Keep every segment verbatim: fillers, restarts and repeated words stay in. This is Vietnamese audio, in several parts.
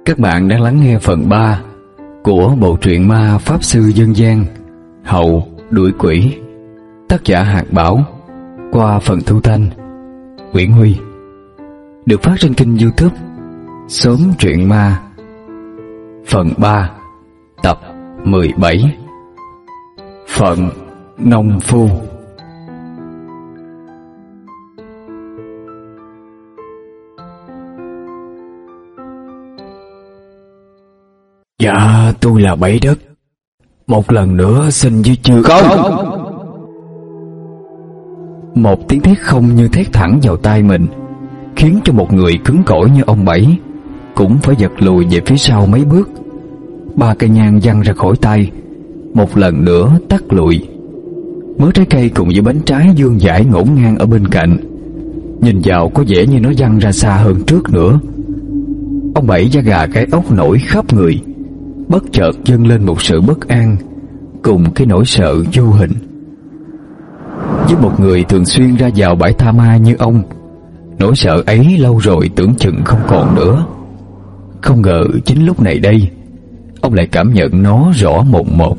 Các bạn đang lắng nghe phần ba của bộ truyện ma Pháp Sư Dân gian Hậu Đuổi Quỷ, tác giả Hạt Bảo, qua phần thu thanh Nguyễn Huy, được phát trên kênh YouTube Xóm Truyện Ma. Phần ba, tập mười bảy. Phận nông phu. Dạ, tôi là Bảy Đất. Một lần nữa xin với chư... Không! Một tiếng thét không như thét thẳng vào tai mình, khiến cho một người cứng cỏi như ông Bảy cũng phải giật lùi về phía sau mấy bước. Ba cây nhang văng ra khỏi tay, một lần nữa tắt lụi. Mớ trái cây cùng với bánh trái vương vãi ngổn ngang ở bên cạnh, nhìn vào có vẻ như nó văng ra xa hơn trước nữa. Ông Bảy da gà cái ốc nổi khắp người, bất chợt dâng lên một sự bất an cùng cái nỗi sợ vô hình. Với một người thường xuyên ra vào bãi tha ma như ông, nỗi sợ ấy lâu rồi tưởng chừng không còn nữa. Không ngờ chính lúc này đây, ông lại cảm nhận nó rõ mồn một.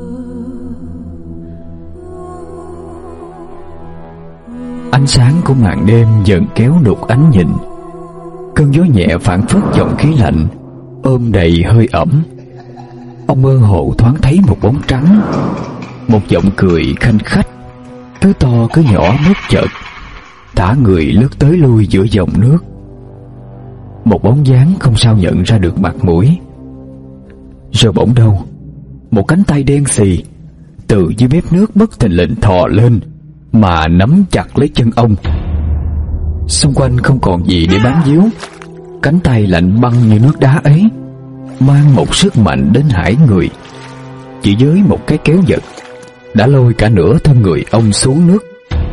Ánh sáng của màn đêm dần kéo đục ánh nhìn. Cơn gió nhẹ phảng phất dòng khí lạnh ôm đầy hơi ẩm. Ông mơ hồ thoáng thấy một bóng trắng, một giọng cười khanh khách, cứ to cứ nhỏ bất chợt thả người lướt tới lui giữa dòng nước. Một bóng dáng không sao nhận ra được mặt mũi. Rồi bỗng đâu, một cánh tay đen xì từ dưới mép nước bất thình lình thò lên mà nắm chặt lấy chân ông. Xung quanh không còn gì để bám víu. Cánh tay lạnh băng như nước đá ấy mang một sức mạnh đến hải người. Chỉ với một cái kéo giật đã lôi cả nửa thân người ông xuống nước.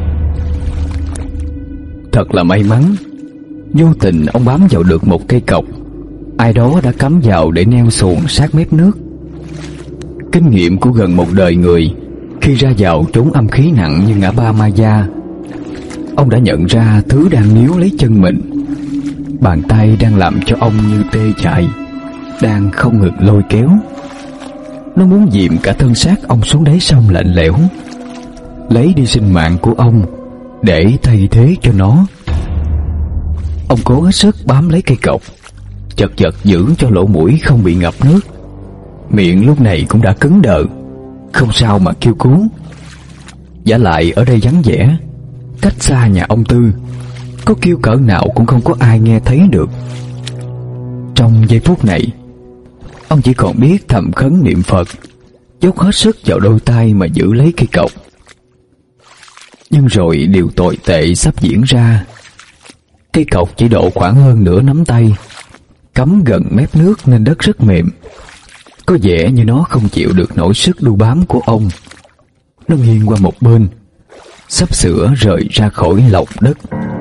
Thật là may mắn, vô tình ông bám vào được một cây cọc ai đó đã cắm vào để neo xuồng sát mép nước. Kinh nghiệm của gần một đời người khi ra vào chốn âm khí nặng như ngã ba Ma Gia, ông đã nhận ra thứ đang níu lấy chân mình. Bàn tay đang làm cho ông như tê dại, đang không ngừng lôi kéo. Nó muốn dìm cả thân xác ông xuống đáy sông lạnh lẽo, lấy đi sinh mạng của ông để thay thế cho nó. Ông cố hết sức bám lấy cây cọc, chật chật giữ cho lỗ mũi không bị ngập nước. Miệng lúc này cũng đã cứng đờ, không sao mà kêu cứu. Vả lại ở đây vắng vẻ, cách xa nhà ông Tư, có kêu cỡ nào cũng không có ai nghe thấy được. Trong giây phút này, ông chỉ còn biết thầm khấn niệm Phật, dốc hết sức vào đôi tay mà giữ lấy cây cọc. Nhưng rồi điều tồi tệ sắp diễn ra. Cây cọc chỉ độ khoảng hơn nửa nắm tay, cắm gần mép nước nên đất rất mềm. Có vẻ như nó không chịu được nổi sức đu bám của ông. Nó nghiêng qua một bên, sắp sửa rời ra khỏi lòng đất.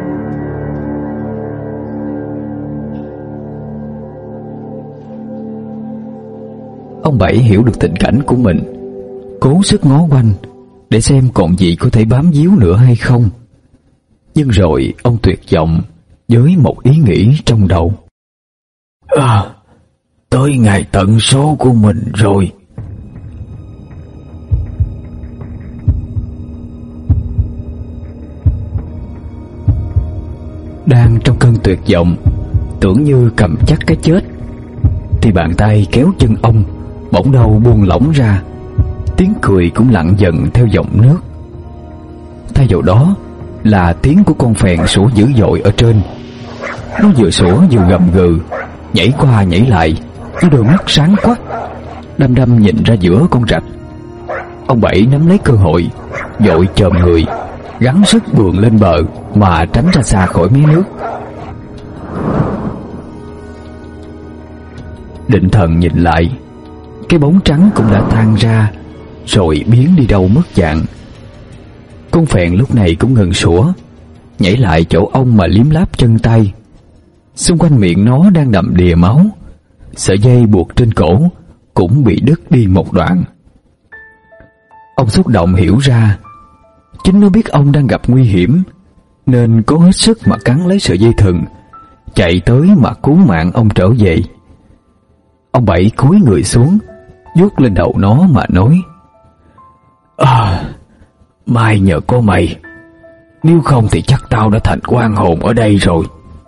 Ông Bảy hiểu được tình cảnh của mình, cố sức ngó quanh để xem còn gì có thể bám víu nữa hay không. Nhưng rồi ông tuyệt vọng với một ý nghĩ trong đầu. À, tới ngày tận số của mình rồi. Đang trong cơn tuyệt vọng, tưởng như cầm chắc cái chết, thì bàn tay kéo chân ông bỗng đâu buông lỏng ra. Tiếng cười cũng lặng dần theo dòng nước. Thay vào đó là tiếng của con phèn sủa dữ dội ở trên. Nó vừa sủa vừa gầm gừ, nhảy qua nhảy lại với đôi mắt sáng quắc, đăm đăm nhìn ra giữa con rạch. Ông Bảy nắm lấy cơ hội, vội chồm người, gắng sức buồn lên bờ mà tránh ra xa khỏi mé nước. Định thần nhìn lại, cái bóng trắng cũng đã tan ra rồi biến đi đâu mất dạng. Con phèn lúc này cũng ngừng sủa, nhảy lại chỗ ông mà liếm láp chân tay. Xung quanh miệng nó đang đầm đìa máu, sợi dây buộc trên cổ cũng bị đứt đi một đoạn. Ông xúc động hiểu ra, chính nó biết ông đang gặp nguy hiểm, nên cố hết sức mà cắn lấy sợi dây thừng, chạy tới mà cứu mạng ông trở về. Ông Bảy cúi người xuống, vuốt lên đầu nó mà nói: À, mai nhờ có mày, nếu không thì chắc tao đã thành oan hồn ở đây rồi.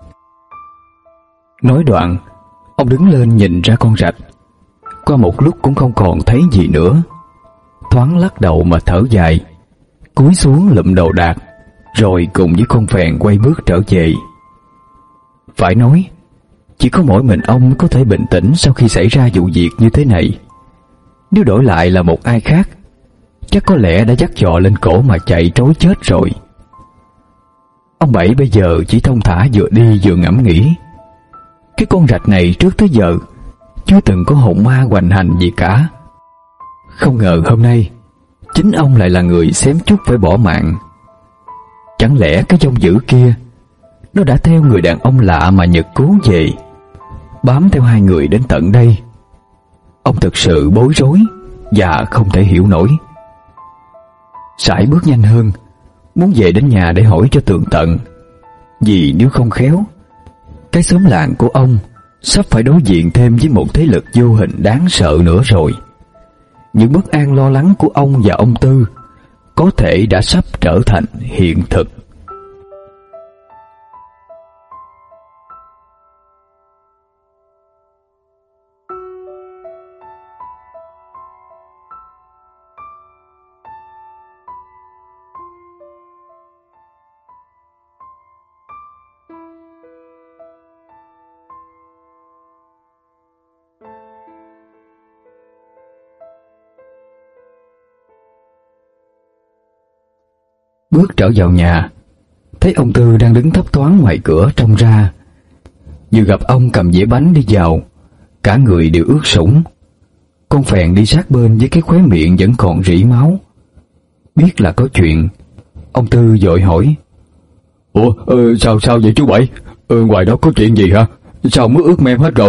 Nói đoạn, ông đứng lên nhìn ra con rạch. Qua một lúc cũng không còn thấy gì nữa, thoáng lắc đầu mà thở dài, cúi xuống lụm đồ đạc, rồi cùng với con phèn quay bước trở về. Phải nói, chỉ có mỗi mình ông có thể bình tĩnh sau khi xảy ra vụ việc như thế này. Nếu đổi lại là một ai khác, chắc có lẽ đã dắt giò lên cổ mà chạy trối chết rồi. Ông Bảy bây giờ chỉ thong thả vừa đi vừa ngẫm nghĩ. Cái con rạch này trước tới giờ chưa từng có hồn ma hoành hành gì cả. Không ngờ hôm nay chính ông lại là người xém chút phải bỏ mạng. Chẳng lẽ cái dông dữ kia nó đã theo người đàn ông lạ mà Nhật cứu về, bám theo hai người đến tận đây? Ông thực sự bối rối và không thể hiểu nổi. Sải bước nhanh hơn, muốn về đến nhà để hỏi cho tường tận, vì nếu không khéo, cái xóm làng của ông sắp phải đối diện thêm với một thế lực vô hình đáng sợ nữa rồi. Những bất an lo lắng của ông và ông Tư có thể đã sắp trở thành hiện thực. Bước trở vào nhà, thấy ông Tư đang đứng thấp thoáng ngoài cửa trông ra. Vừa gặp ông cầm dĩa bánh đi vào, cả người đều ướt sũng. Con phèn đi sát bên với cái khóe miệng vẫn còn rỉ máu. Biết là có chuyện, ông Tư vội hỏi: Ủa, ờ, sao sao vậy chú Bảy? Ờ, ngoài đó có chuyện gì hả? Sao mới ướt mem hết rồi?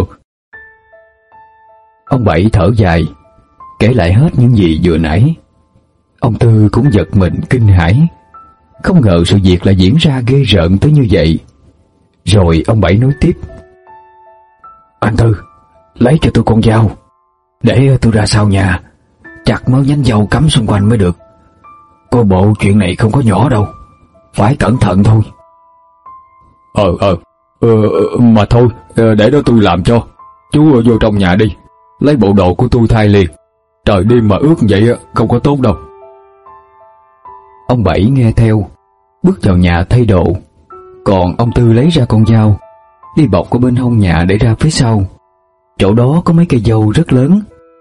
Ông Bảy thở dài, kể lại hết những gì vừa nãy. Ông Tư cũng giật mình kinh hãi, không ngờ sự việc lại diễn ra ghê rợn tới như vậy. Rồi ông Bảy nói tiếp: Anh Tư, lấy cho tôi con dao, để tôi ra sau nhà chặt mớ nhánh dâu cắm xung quanh mới được. Coi bộ chuyện này không có nhỏ đâu, phải cẩn thận thôi. Ờ ờ ờ mà thôi, để đó tôi làm cho. Chú vô trong nhà đi, lấy bộ đồ của tôi thay liền. Trời đêm mà ướt vậy không có tốt đâu. Ông Bảy nghe theo, bước vào nhà thay đồ. Còn ông Tư lấy ra con dao, đi bọc qua bên hông nhà để ra phía sau. Chỗ đó có mấy cây dâu rất lớn.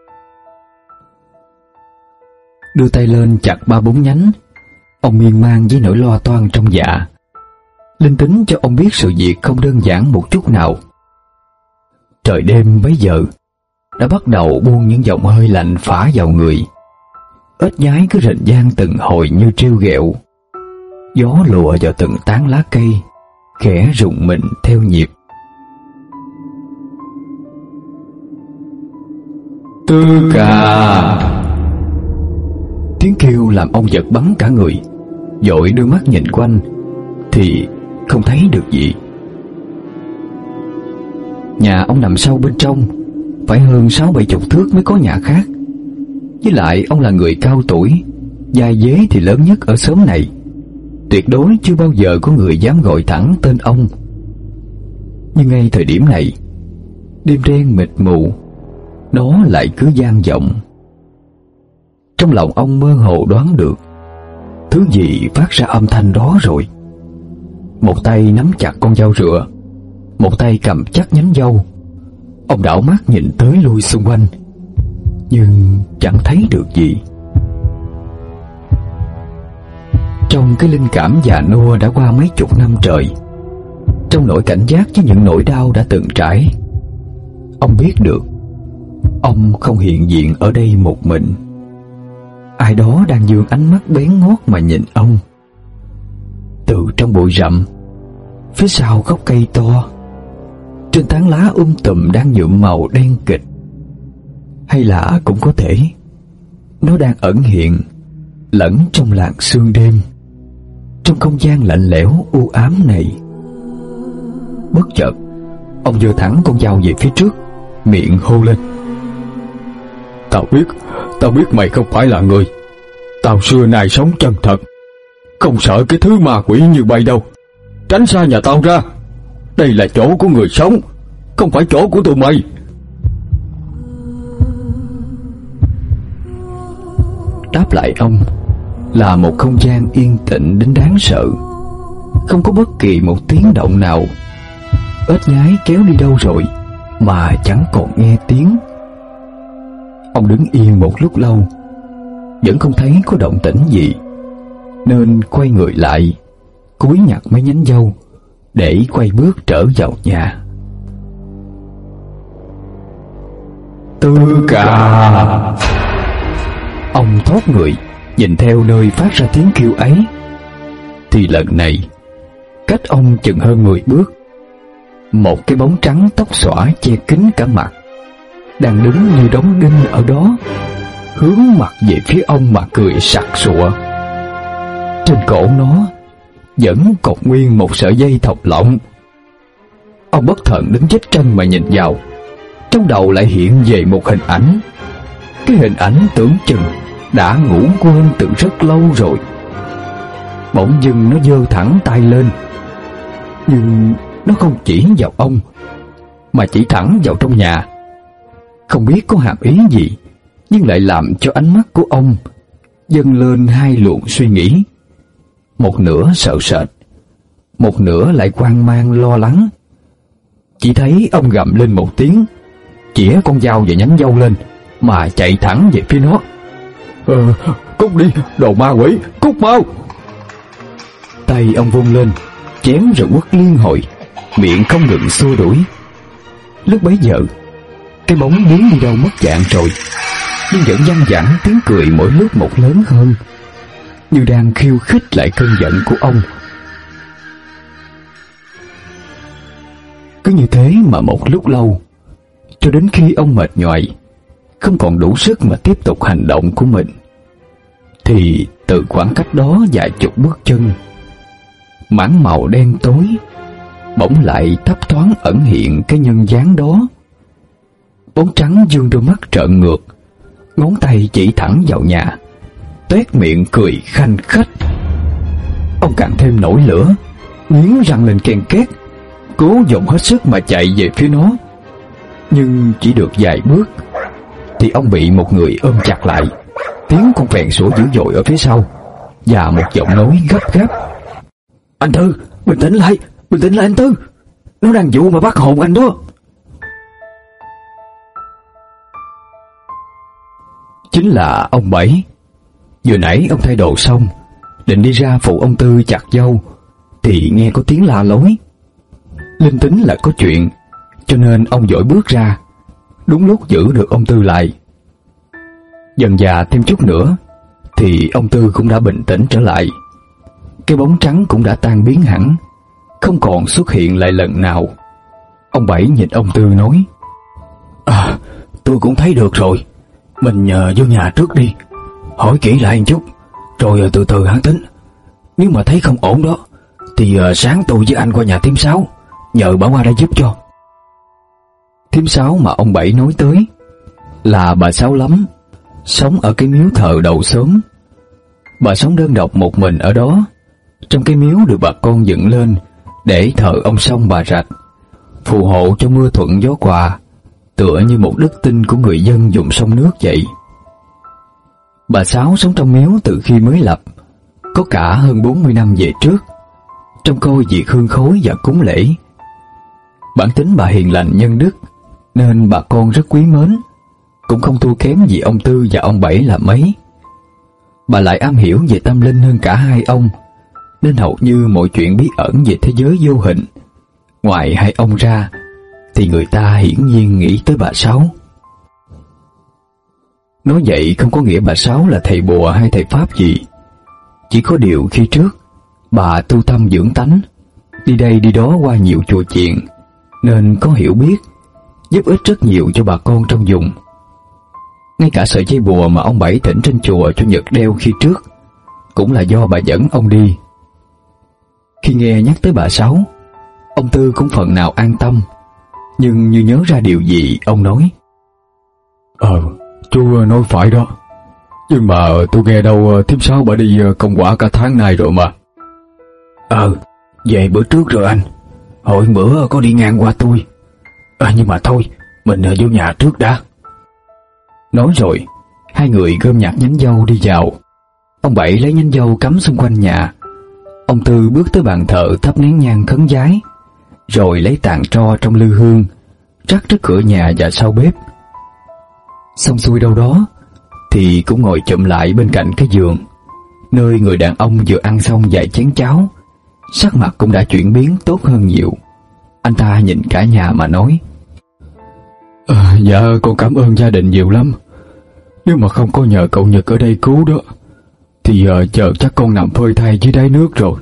Đưa tay lên chặt ba bốn nhánh, ông miên man với nỗi lo toan trong dạ. Linh tính cho ông biết sự việc không đơn giản một chút nào. Trời đêm bấy giờ đã bắt đầu buông những dòng hơi lạnh phả vào người. Ếch nhái cứ rình vang từng hồi như trêu ghẹo. Gió lùa vào từng tán lá cây, khẽ rùng mình theo nhịp. Tư Cà! Tiếng kêu làm ông giật bắn cả người, vội đưa mắt nhìn quanh thì không thấy được gì. Nhà ông nằm sâu bên trong, phải hơn sáu bảy chục thước mới có nhà khác. Với lại ông là người cao tuổi, vai vế thì lớn nhất ở xóm này. Tuyệt đối chưa bao giờ có người dám gọi thẳng tên ông. Nhưng ngay thời điểm này, đêm đen mịt mù, nó lại cứ vang vọng. Trong lòng ông mơ hồ đoán được thứ gì phát ra âm thanh đó rồi. Một tay nắm chặt con dao rựa, một tay cầm chắc nhánh dâu. Ông đảo mắt nhìn tới lui xung quanh, nhưng chẳng thấy được gì. Trong cái linh cảm già nua đã qua mấy chục năm trời, trong nỗi cảnh giác với những nỗi đau đã từng trải, ông biết được ông không hiện diện ở đây một mình. Ai đó đang dương ánh mắt bén ngót mà nhìn ông. Từ trong bụi rậm, phía sau gốc cây to, trên tán lá um tùm đang nhuộm màu đen kịt. Hay là cũng có thể nó đang ẩn hiện lẫn trong làn sương đêm, trong không gian lạnh lẽo u ám này. Bất chợt, ông giơ thẳng con dao về phía trước, miệng hô lên: "Tao biết, tao biết mày không phải là người. Tao xưa nay sống chân thật, không sợ cái thứ ma quỷ như bay đâu. Tránh xa nhà tao ra. Đây là chỗ của người sống, không phải chỗ của tụi mày." Đáp lại ông là một không gian yên tĩnh đến đáng sợ. Không có bất kỳ một tiếng động nào. Ếch nhái kéo đi đâu rồi mà chẳng còn nghe tiếng. Ông đứng yên một lúc lâu, vẫn không thấy có động tĩnh gì, nên quay người lại, cúi nhặt mấy nhánh dâu để quay bước trở vào nhà. Tư Cà! Ông thoát người, nhìn theo nơi phát ra tiếng kêu ấy. Thì lần này, cách ông chừng hơn mười bước, một cái bóng trắng tóc xõa che kín cả mặt đang đứng như đóng đinh ở đó, hướng mặt về phía ông mà cười sặc sụa. Trên cổ nó vẫn còn nguyên một sợi dây thòng lọng. Ông bất thần đứng chết chân mà nhìn vào. Trong đầu lại hiện về một hình ảnh. Cái hình ảnh tưởng chừng đã ngủ quên từ rất lâu rồi. Bỗng dưng nó giơ thẳng tay lên, nhưng nó không chỉ vào ông, mà chỉ thẳng vào trong nhà. Không biết có hàm ý gì, nhưng lại làm cho ánh mắt của ông dâng lên hai luồng suy nghĩ. Một nửa sợ sệt, một nửa lại hoang mang lo lắng. Chỉ thấy ông gầm lên một tiếng, chĩa con dao và nhánh dâu lên mà chạy thẳng về phía nó. Ờ, cút đi, đồ ma quỷ, cút mau! Tay ông vung lên, chém rồi quất liên hồi, miệng không ngừng xua đuổi. Lúc bấy giờ, cái bóng biến đi đâu mất dạng rồi, nhưng vẫn văng vẳng tiếng cười mỗi lúc một lớn hơn, như đang khiêu khích lại cơn giận của ông. Cứ như thế mà một lúc lâu, cho đến khi ông mệt nhoài, không còn đủ sức mà tiếp tục hành động của mình, thì từ khoảng cách đó vài chục bước chân, mảng màu đen tối bỗng lại thấp thoáng ẩn hiện cái nhân dáng đó. Bóng trắng dương đôi mắt trợn ngược, ngón tay chỉ thẳng vào nhà, toét miệng cười khanh khách. Ông càng thêm nổi lửa, nghiến răng lên ken két, cố dồn hết sức mà chạy về phía nó. Nhưng chỉ được vài bước thì ông bị một người ôm chặt lại, tiếng con phèn sủa dữ dội ở phía sau, và một giọng nói gấp gáp: "Anh Tư, bình tĩnh lại, bình tĩnh lại anh Tư, nó đang dụ mà bắt hồn anh đó." Chính là ông Bảy. Vừa nãy ông thay đồ xong, định đi ra phụ ông Tư chặt dâu, thì nghe có tiếng la lối. Linh tính là có chuyện, cho nên ông vội bước ra, đúng lúc giữ được ông Tư lại. Dần dà thêm chút nữa thì ông Tư cũng đã bình tĩnh trở lại. Cái bóng trắng cũng đã tan biến hẳn, không còn xuất hiện lại lần nào. Ông Bảy nhìn ông Tư nói: "À, tôi cũng thấy được rồi. Mình nhờ vô nhà trước đi, hỏi kỹ lại một chút, rồi từ từ hãng tính. Nếu mà thấy không ổn đó, thì sáng tôi với anh qua nhà thím Sáu, nhờ bà qua đây giúp cho." Thím Sáu mà ông Bảy nói tới là bà Sáu Lắm, sống ở cái miếu thờ đầu xóm. Bà sống đơn độc một mình ở đó, trong cái miếu được bà con dựng lên để thờ ông Sông bà Rạch, phù hộ cho mưa thuận gió hòa, tựa như một đức tin của người dân vùng sông nước vậy. Bà Sáu sống trong miếu từ khi mới lập, có cả hơn bốn mươi năm về trước, trong coi việc hương khói và cúng lễ. Bản tính bà hiền lành nhân đức, nên bà con rất quý mến, cũng không thua kém gì ông Tư và ông Bảy là mấy. Bà lại am hiểu về tâm linh hơn cả hai ông, nên hầu như mọi chuyện bí ẩn về thế giới vô hình, ngoài hai ông ra, thì người ta hiển nhiên nghĩ tới bà Sáu. Nói vậy không có nghĩa bà Sáu là thầy bùa hay thầy pháp gì. Chỉ có điều khi trước bà tu tâm dưỡng tánh, đi đây đi đó qua nhiều chùa chiền, nên có hiểu biết, giúp ích rất nhiều cho bà con trong vùng. Ngay cả sợi dây bùa mà ông Bảy thỉnh trên chùa cho Nhật đeo khi trước cũng là do bà dẫn ông đi. Khi nghe nhắc tới bà Sáu, ông Tư cũng phần nào an tâm, Nhưng như nhớ ra điều gì, ông nói: Ờ, chú nói phải đó. Nhưng mà tôi nghe đâu thím Sáu bà đi công quả cả tháng nay rồi mà. Ờ, về bữa trước rồi anh. Hồi bữa có đi ngang qua tôi. À, nhưng mà thôi, mình vô nhà trước đã. Nói rồi, hai người gom nhặt nhánh dâu đi vào. Ông Bảy lấy nhánh dâu cắm xung quanh nhà. Ông Tư bước tới bàn thờ thắp nén nhang khấn vái, rồi lấy tàn tro trong lư hương rắc trước cửa nhà và sau bếp. Xong xuôi đâu đó thì cũng ngồi chụm lại bên cạnh cái giường, nơi người đàn ông vừa ăn xong vài chén cháo. Sắc mặt cũng đã chuyển biến tốt hơn nhiều. Anh ta nhìn cả nhà mà nói: à, Dạ con cảm ơn gia đình nhiều lắm. Nếu mà không có nhờ cậu Nhật ở đây cứu đó thì uh, giờ chắc con nằm phơi thai dưới đáy nước rồi.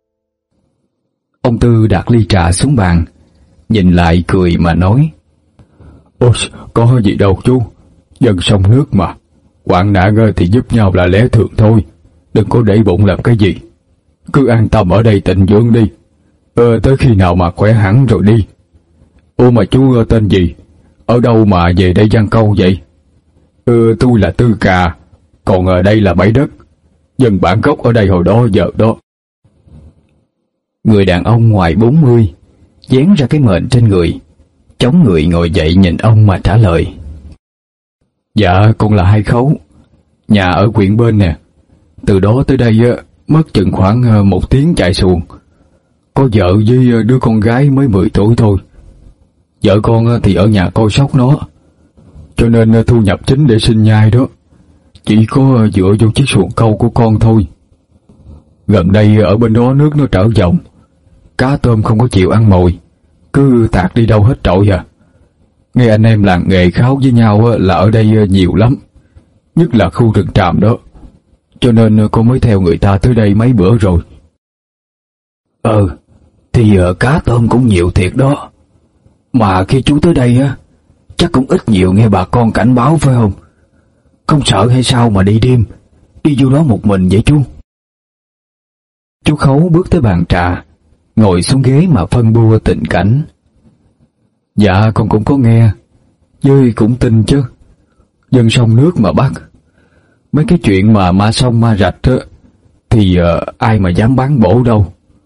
Ông Tư đặt ly trà xuống bàn, nhìn lại cười mà nói: Ôi, có gì đâu chú, dân sông nước mà, hoạn nạn thì giúp nhau là lẽ thường thôi, đừng có để bụng làm cái gì. Cứ an tâm ở đây tịnh dưỡng đi, ờ, tới khi nào mà khỏe hẳn rồi đi. Ô mà chú tên gì, ở đâu mà về đây giăng câu vậy? Ờ, tôi là Tư Cà, còn ở đây là Bãi Đất, dân bản gốc ở đây hồi đó giờ đó. Người đàn ông ngoài bốn mươi dán ra cái mền trên người, chống người ngồi dậy nhìn ông mà trả lời: Dạ con là Hai Khấu, nhà ở huyện bên nè. Từ đó tới đây mất chừng khoảng một tiếng chạy xuồng. Có vợ với đứa con gái mới mười tuổi thôi. Vợ con thì ở nhà coi sóc nó, cho nên thu nhập chính để sinh nhai đó chỉ có dựa vô chiếc xuồng câu của con thôi. Gần đây ở bên đó nước nó trở dòng, cá tôm không có chịu ăn mồi, cứ tạt đi đâu hết trội à. Nghe anh em làng nghề kháo với nhau là ở đây nhiều lắm, nhất là khu rừng tràm đó, cho nên con mới theo người ta tới đây mấy bữa rồi. Ừ, thì uh, cá tôm cũng nhiều thiệt đó. Mà khi chú tới đây á, chắc cũng ít nhiều nghe bà con cảnh báo phải không? Không sợ hay sao mà đi đêm, đi vô đó một mình vậy chú? Chú Khấu bước tới bàn trà, ngồi xuống ghế mà phân bua tình cảnh. Dạ con cũng có nghe, với cũng tin chứ. Dân sông nước mà bác, mấy cái chuyện mà ma sông ma rạch á, thì uh, ai mà dám bán bổ đâu.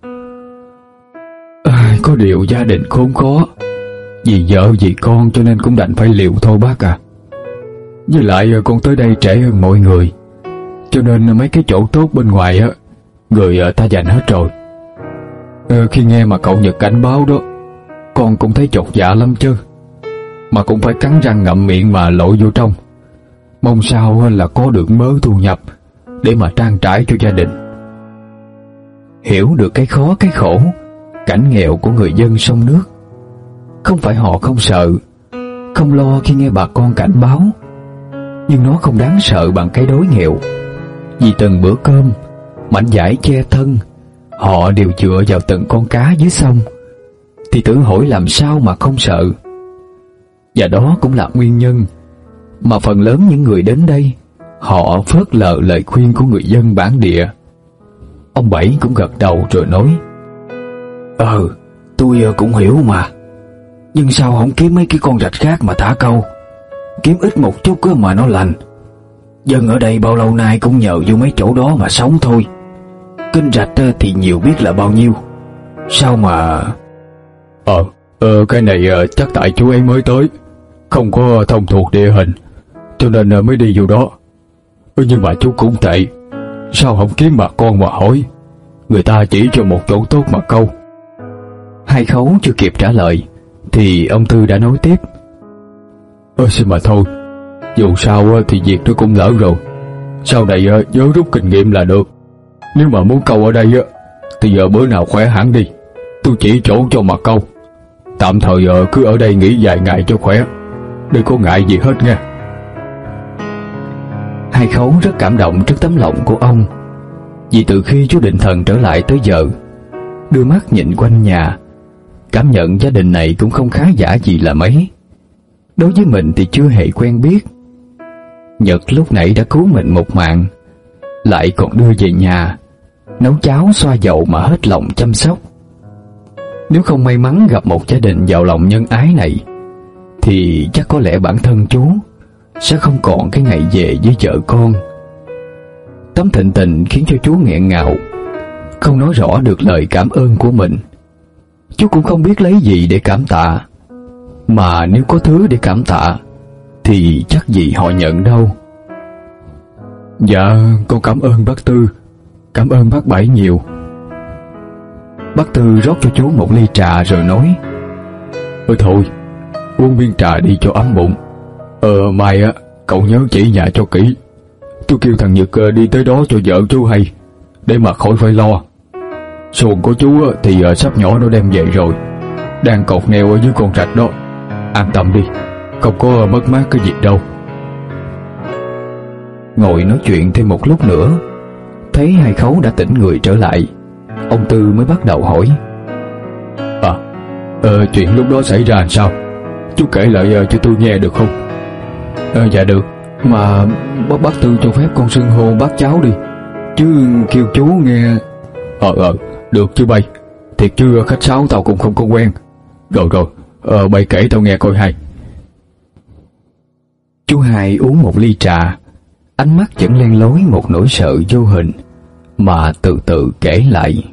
À, có điều gia đình khốn khó, vì vợ vì con cho nên cũng đành phải liều thôi bác à. Với lại con tới đây trẻ hơn mọi người, cho nên mấy cái chỗ tốt bên ngoài á, người ta dành hết rồi. Ờ, khi nghe mà cậu Nhật cảnh báo đó, con cũng thấy chột dạ lắm chứ, mà cũng phải cắn răng ngậm miệng mà lội vô trong, mong sao là có được mớ thu nhập để mà trang trải cho gia đình. Hiểu được cái khó cái khổ, cảnh nghèo của người dân sông nước. Không phải họ không sợ, không lo khi nghe bà con cảnh báo, nhưng nó không đáng sợ bằng cái đói nghèo. Vì từng bữa cơm, mảnh vải che thân, họ đều dựa vào từng con cá dưới sông, thì tự hỏi làm sao mà không sợ. Và đó cũng là nguyên nhân mà phần lớn những người đến đây, họ phớt lờ lời khuyên của người dân bản địa. Ông Bảy cũng gật đầu rồi nói: Ờ, tôi cũng hiểu mà. Nhưng sao không kiếm mấy cái con rạch khác mà thả câu, kiếm ít một chút mà nó lành. Dân ở đây bao lâu nay cũng nhờ vô mấy chỗ đó mà sống thôi. Kênh rạch thì nhiều biết là bao nhiêu, sao mà... Ờ, ờ cái này chắc tại chú ấy mới tới, không có thông thuộc địa hình, cho nên mới đi vô đó. Ừ, nhưng mà chú cũng tệ, sao không kiếm bà con mà hỏi, người ta chỉ cho một chỗ tốt mà câu. Hai Khấu chưa kịp trả lời thì ông Tư đã nói tiếp: Ơ xin mà thôi, dù sao thì việc nó cũng lỡ rồi, sau này nhớ rút kinh nghiệm là được. Nếu mà muốn câu ở đây thì giờ bữa nào khỏe hẳn đi, tôi chỉ chỗ cho mà câu. Tạm thời cứ ở đây nghỉ vài ngày cho khỏe, đừng có ngại gì hết nha. Hai Khấu rất cảm động trước tấm lòng của ông, vì từ khi chú Định Thần trở lại tới giờ, đưa mắt nhìn quanh nhà, cảm nhận gia đình này cũng không khá giả gì là mấy. Đối với mình thì chưa hề quen biết. Nhật lúc nãy đã cứu mình một mạng, lại còn đưa về nhà nấu cháo xoa dầu mà hết lòng chăm sóc. Nếu không may mắn gặp một gia đình giàu lòng nhân ái này, thì chắc có lẽ bản thân chú sẽ không còn cái ngày về với vợ con. Tấm thịnh tình khiến cho chú nghẹn ngào, không nói rõ được lời cảm ơn của mình. Chú cũng không biết lấy gì để cảm tạ, mà nếu có thứ để cảm tạ thì chắc gì họ nhận đâu. Dạ, con cảm ơn bác Tư, cảm ơn bác Bảy nhiều. Bác Tư rót cho chú một ly trà rồi nói: Ơ thôi, uống viên trà đi cho ấm bụng. Ờ mai á, cậu nhớ chỉ nhà cho kỹ. Tôi kêu thằng Nhật đi tới đó cho vợ chú hay, để mà khỏi phải lo. Xuồng của chú thì sắp nhỏ nó đem về rồi, đang cột neo ở dưới con rạch đó. An tâm đi, không có mất mát cái gì đâu. Ngồi nói chuyện thêm một lúc nữa, thấy hai khấu đã tỉnh người trở lại, ông Tư mới bắt đầu hỏi: À, ờ, chuyện lúc đó xảy ra làm sao? Chú kể lại uh, cho tôi nghe được không? Ờ, dạ được, mà bác bác Tư cho phép con xưng hô bác cháu đi, chứ kêu chú nghe. Ờ ờ, được chứ bay. Thiệt chứ khách sáo tao cũng không có quen. Rồi rồi, ờ, bay kể tao nghe coi hay. Chú Hai uống một ly trà, ánh mắt vẫn len lối một nỗi sợ vô hình, mà từ từ kể lại.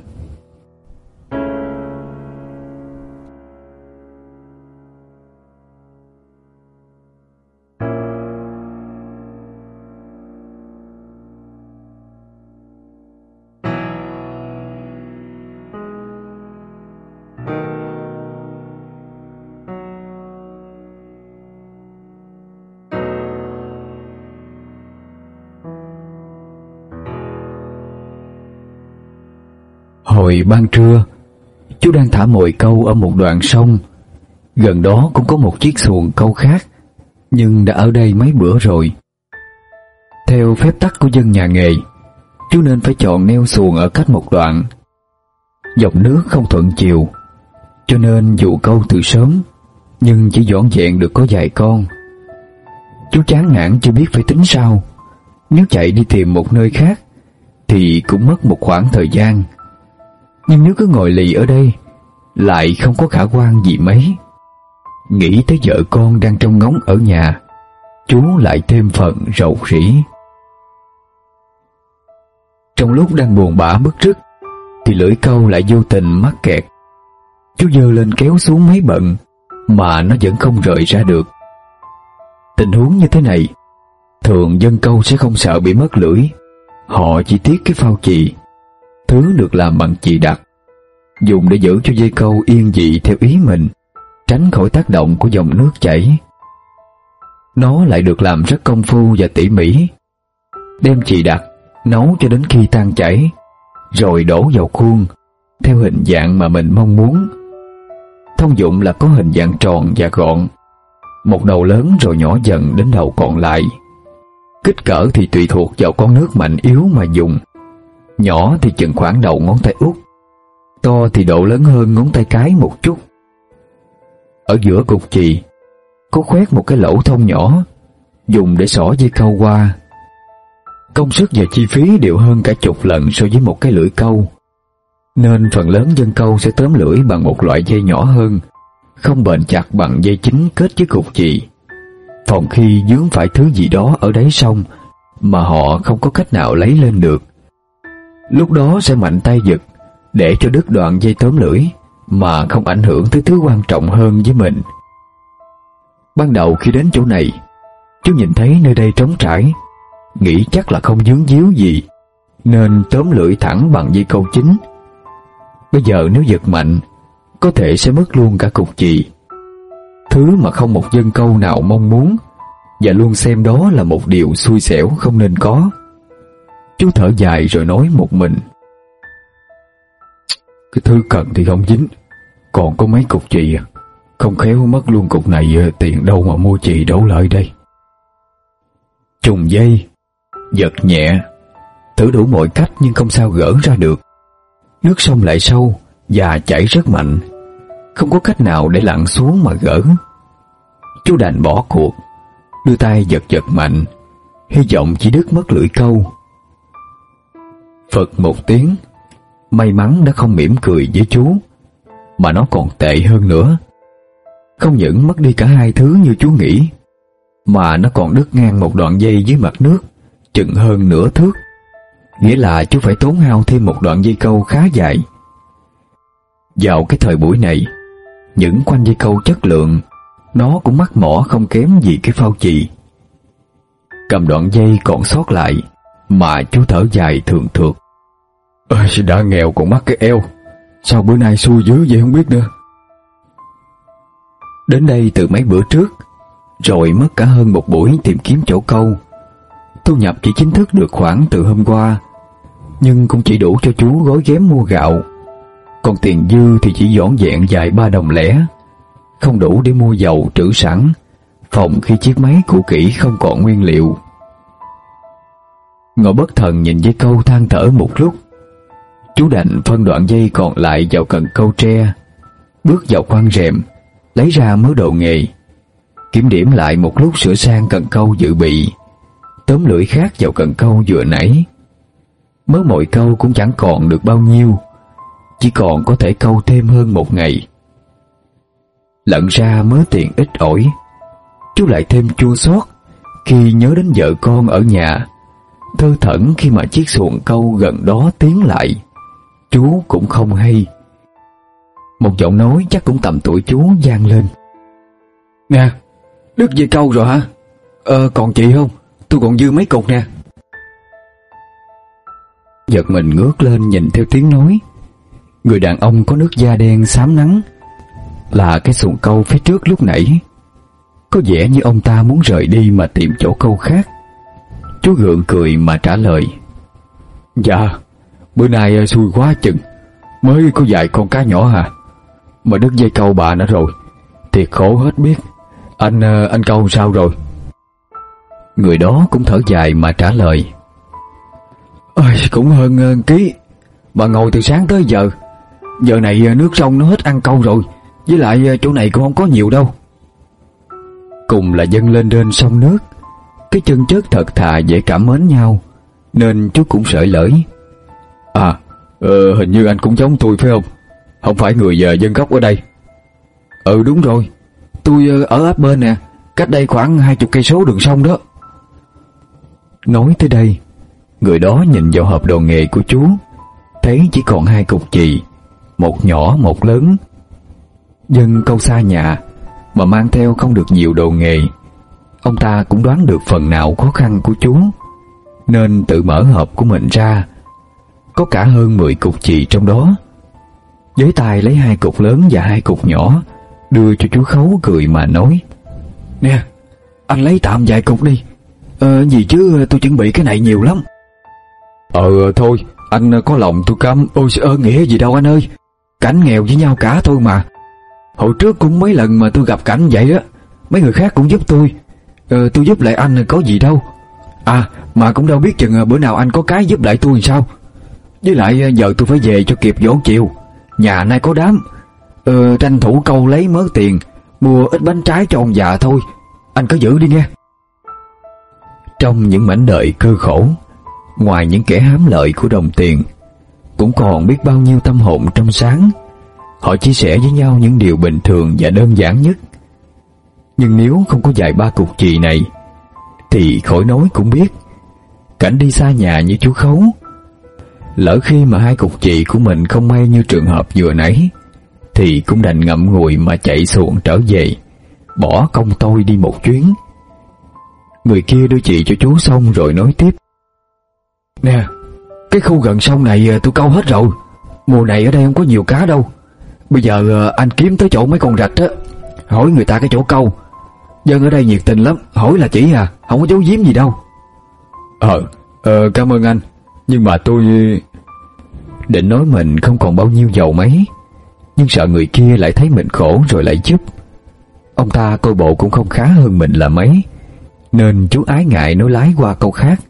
Hồi ban trưa, chú đang thả mồi câu ở một đoạn sông. Gần đó cũng có một chiếc xuồng câu khác, nhưng đã ở đây mấy bữa rồi. Theo phép tắc của dân nhà nghề, chú nên phải chọn neo xuồng ở cách một đoạn. Dòng nước không thuận chiều, cho nên dù câu từ sớm, nhưng chỉ vỏn vẹn được có vài con. Chú chán nản chưa biết phải tính sao. Nếu chạy đi tìm một nơi khác thì cũng mất một khoảng thời gian, nhưng nếu cứ ngồi lì ở đây lại không có khả quan gì mấy. Nghĩ tới vợ con đang trông ngóng ở nhà, chú lại thêm phần rầu rĩ. Trong lúc đang buồn bã bứt rứt thì lưỡi câu lại vô tình mắc kẹt. Chú giơ lên kéo xuống mấy bận mà nó vẫn không rời ra được. Tình huống như thế này, thường dân câu sẽ không sợ bị mất lưỡi. Họ chỉ tiếc cái phao chì, thứ được làm bằng chì đặc, dùng để giữ cho dây câu yên dị theo ý mình, tránh khỏi tác động của dòng nước chảy. Nó lại được làm rất công phu và tỉ mỉ. Đem chì đặc nấu cho đến khi tan chảy, rồi đổ vào khuôn theo hình dạng mà mình mong muốn. Thông dụng là có hình dạng tròn và gọn, một đầu lớn rồi nhỏ dần đến đầu còn lại. Kích cỡ thì tùy thuộc vào con nước mạnh yếu mà dùng. Nhỏ thì chừng khoảng đầu ngón tay út, to thì độ lớn hơn ngón tay cái một chút. Ở giữa cục chì có khoét một cái lỗ thông nhỏ, dùng để xỏ dây câu qua. Công sức và chi phí đều hơn cả chục lần so với một cái lưỡi câu, nên phần lớn dân câu sẽ tóm lưỡi bằng một loại dây nhỏ hơn, không bền chặt bằng dây chính kết với cục chì. Phòng khi vướng phải thứ gì đó ở đáy sông mà họ không có cách nào lấy lên được, lúc đó sẽ mạnh tay giật để cho đứt đoạn dây tóm lưỡi mà không ảnh hưởng tới thứ quan trọng hơn với mình. Ban đầu khi đến chỗ này, chú nhìn thấy nơi đây trống trải, nghĩ chắc là không vướng víu gì, nên tóm lưỡi thẳng bằng dây câu chính. Bây giờ nếu giật mạnh, có thể sẽ mất luôn cả cục chì, thứ mà không một dân câu nào mong muốn, và luôn xem đó là một điều xui xẻo không nên có. Chú thở dài rồi nói một mình: Cái thứ cần thì không dính, còn có mấy cục chì, không khéo mất luôn cục này, tiền đâu mà mua chì đổ lại đây. Trùng dây, giật nhẹ, thử đủ mọi cách nhưng không sao gỡ ra được. Nước sông lại sâu và chảy rất mạnh, không có cách nào để lặn xuống mà gỡ. Chú đành bỏ cuộc, đưa tay giật giật mạnh, hy vọng chỉ đứt mất lưỡi câu. Phật một tiếng, may mắn đã không mỉm cười với chú, mà nó còn tệ hơn nữa. Không những mất đi cả hai thứ như chú nghĩ, mà nó còn đứt ngang một đoạn dây dưới mặt nước chừng hơn nửa thước. Nghĩa là chú phải tốn hao thêm một đoạn dây câu khá dài. Vào cái thời buổi này, những khoanh dây câu chất lượng nó cũng mắc mỏ không kém gì cái phao chì. Cầm đoạn dây còn sót lại mà chú thở dài thường thượt. Ôi, đã nghèo còn mắc cái eo, sao bữa nay xui dữ vậy không biết nữa. Đến đây từ mấy bữa trước, rồi mất cả hơn một buổi tìm kiếm chỗ câu. Thu nhập chỉ chính thức được khoảng từ hôm qua, nhưng cũng chỉ đủ cho chú gói ghém mua gạo. Còn tiền dư thì chỉ dõn dẹn vài ba đồng lẻ, không đủ để mua dầu trữ sẵn, phòng khi chiếc máy cũ kỹ không còn nguyên liệu. Ngồi bất thần nhìn dây câu than thở một lúc, chú đành phân đoạn dây còn lại vào cần câu tre, bước vào khoang rèm, lấy ra mớ đồ nghề, kiểm điểm lại một lúc sửa sang cần câu dự bị, tóm lưỡi khác vào cần câu vừa nãy. Mớ mồi câu cũng chẳng còn được bao nhiêu, chỉ còn có thể câu thêm hơn một ngày. Lận ra mớ tiền ít ỏi, chú lại thêm chua xót khi nhớ đến vợ con ở nhà, thơ thẩn khi mà chiếc xuồng câu gần đó tiến lại. Chú cũng không hay. Một giọng nói chắc cũng tầm tuổi chú vang lên. Nè, đứt dây câu rồi hả? Ờ, còn chị không? Tôi còn dư mấy cục nè. Giật mình ngước lên nhìn theo tiếng nói. Người đàn ông có nước da đen xám nắng là cái xuồng câu phía trước lúc nãy. Có vẻ như ông ta muốn rời đi mà tìm chỗ câu khác. Chú gượng cười mà trả lời. Dạ, bữa nay xui quá chừng, mới có vài con cá nhỏ hả? Mà đứt dây câu bà nữa rồi, thiệt khổ hết biết. Anh anh câu sao rồi? Người đó cũng thở dài mà trả lời. Ôi, cũng hơn ký. Bà ngồi từ sáng tới giờ. Giờ này nước sông nó hết ăn câu rồi, với lại chỗ này cũng không có nhiều đâu. Cùng là dâng lên trên sông nước, cái chân chất thật thà dễ cảm mến nhau, nên chú cũng sởi lởi. À, ờ, hình như anh cũng giống tôi phải không? Không phải người dân gốc ở đây. Ừ đúng rồi, tôi ở ấp bên nè, cách đây khoảng hai chục cây số đường sông đó. Nói tới đây, người đó nhìn vào hộp đồ nghề của chú, thấy chỉ còn hai cục chì, một nhỏ một lớn. Dân câu xa nhà mà mang theo không được nhiều đồ nghề, ông ta cũng đoán được phần nào khó khăn của chú, nên tự mở hộp của mình ra. Có cả hơn mười cục chì trong đó. Với tay lấy hai cục lớn và hai cục nhỏ, đưa cho chú Khấu cười mà nói. Nè, anh lấy tạm vài cục đi. Ờ, gì chứ tôi chuẩn bị cái này nhiều lắm. Ờ thôi, anh có lòng tôi cam. Ôi ơ nghĩa gì đâu anh ơi, cảnh nghèo với nhau cả thôi mà. Hồi trước cũng mấy lần mà tôi gặp cảnh vậy á, mấy người khác cũng giúp tôi. Ờ, tôi giúp lại anh có gì đâu. À, mà cũng đâu biết chừng bữa nào anh có cái giúp lại tôi làm sao. Với lại giờ tôi phải về cho kịp dỗ chiều, nhà nay có đám. Ờ, tranh thủ câu lấy mớ tiền, mua ít bánh trái cho ông già thôi. Anh cứ giữ đi nghe. Trong những mảnh đời cơ khổ, ngoài những kẻ hám lợi của đồng tiền, cũng còn biết bao nhiêu tâm hồn trong sáng. Họ chia sẻ với nhau những điều bình thường và đơn giản nhất. Nhưng nếu không có vài ba cục chì này, thì khỏi nói cũng biết. Cảnh đi xa nhà như chú Khấu, lỡ khi mà hai cục chì của mình không may như trường hợp vừa nãy, thì cũng đành ngậm ngùi mà chạy xuồng trở về, bỏ công tôi đi một chuyến. Người kia đưa chì cho chú xong rồi nói tiếp. Nè, cái khu gần sông này tôi câu hết rồi. Mùa này ở đây không có nhiều cá đâu. Bây giờ anh kiếm tới chỗ mấy con rạch á, hỏi người ta cái chỗ câu. Dân ở đây nhiệt tình lắm, hỏi là chỉ à, không có giấu giếm gì đâu. Ờ, ờ cảm ơn anh. Nhưng mà tôi... Định nói mình không còn bao nhiêu dầu mấy, nhưng sợ người kia lại thấy mình khổ rồi lại giúp. Ông ta coi bộ cũng không khá hơn mình là mấy, nên chú ái ngại nói lái qua câu khác.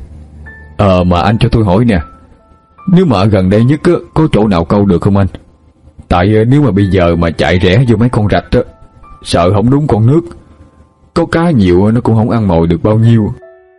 Ờ mà anh cho tôi hỏi nè, nếu mà ở gần đây nhất á, có chỗ nào câu được không anh? Tại nếu mà bây giờ mà chạy rẽ vô mấy con rạch á, sợ không đúng con nước. Có cá nhiều nó cũng không ăn mồi được bao nhiêu.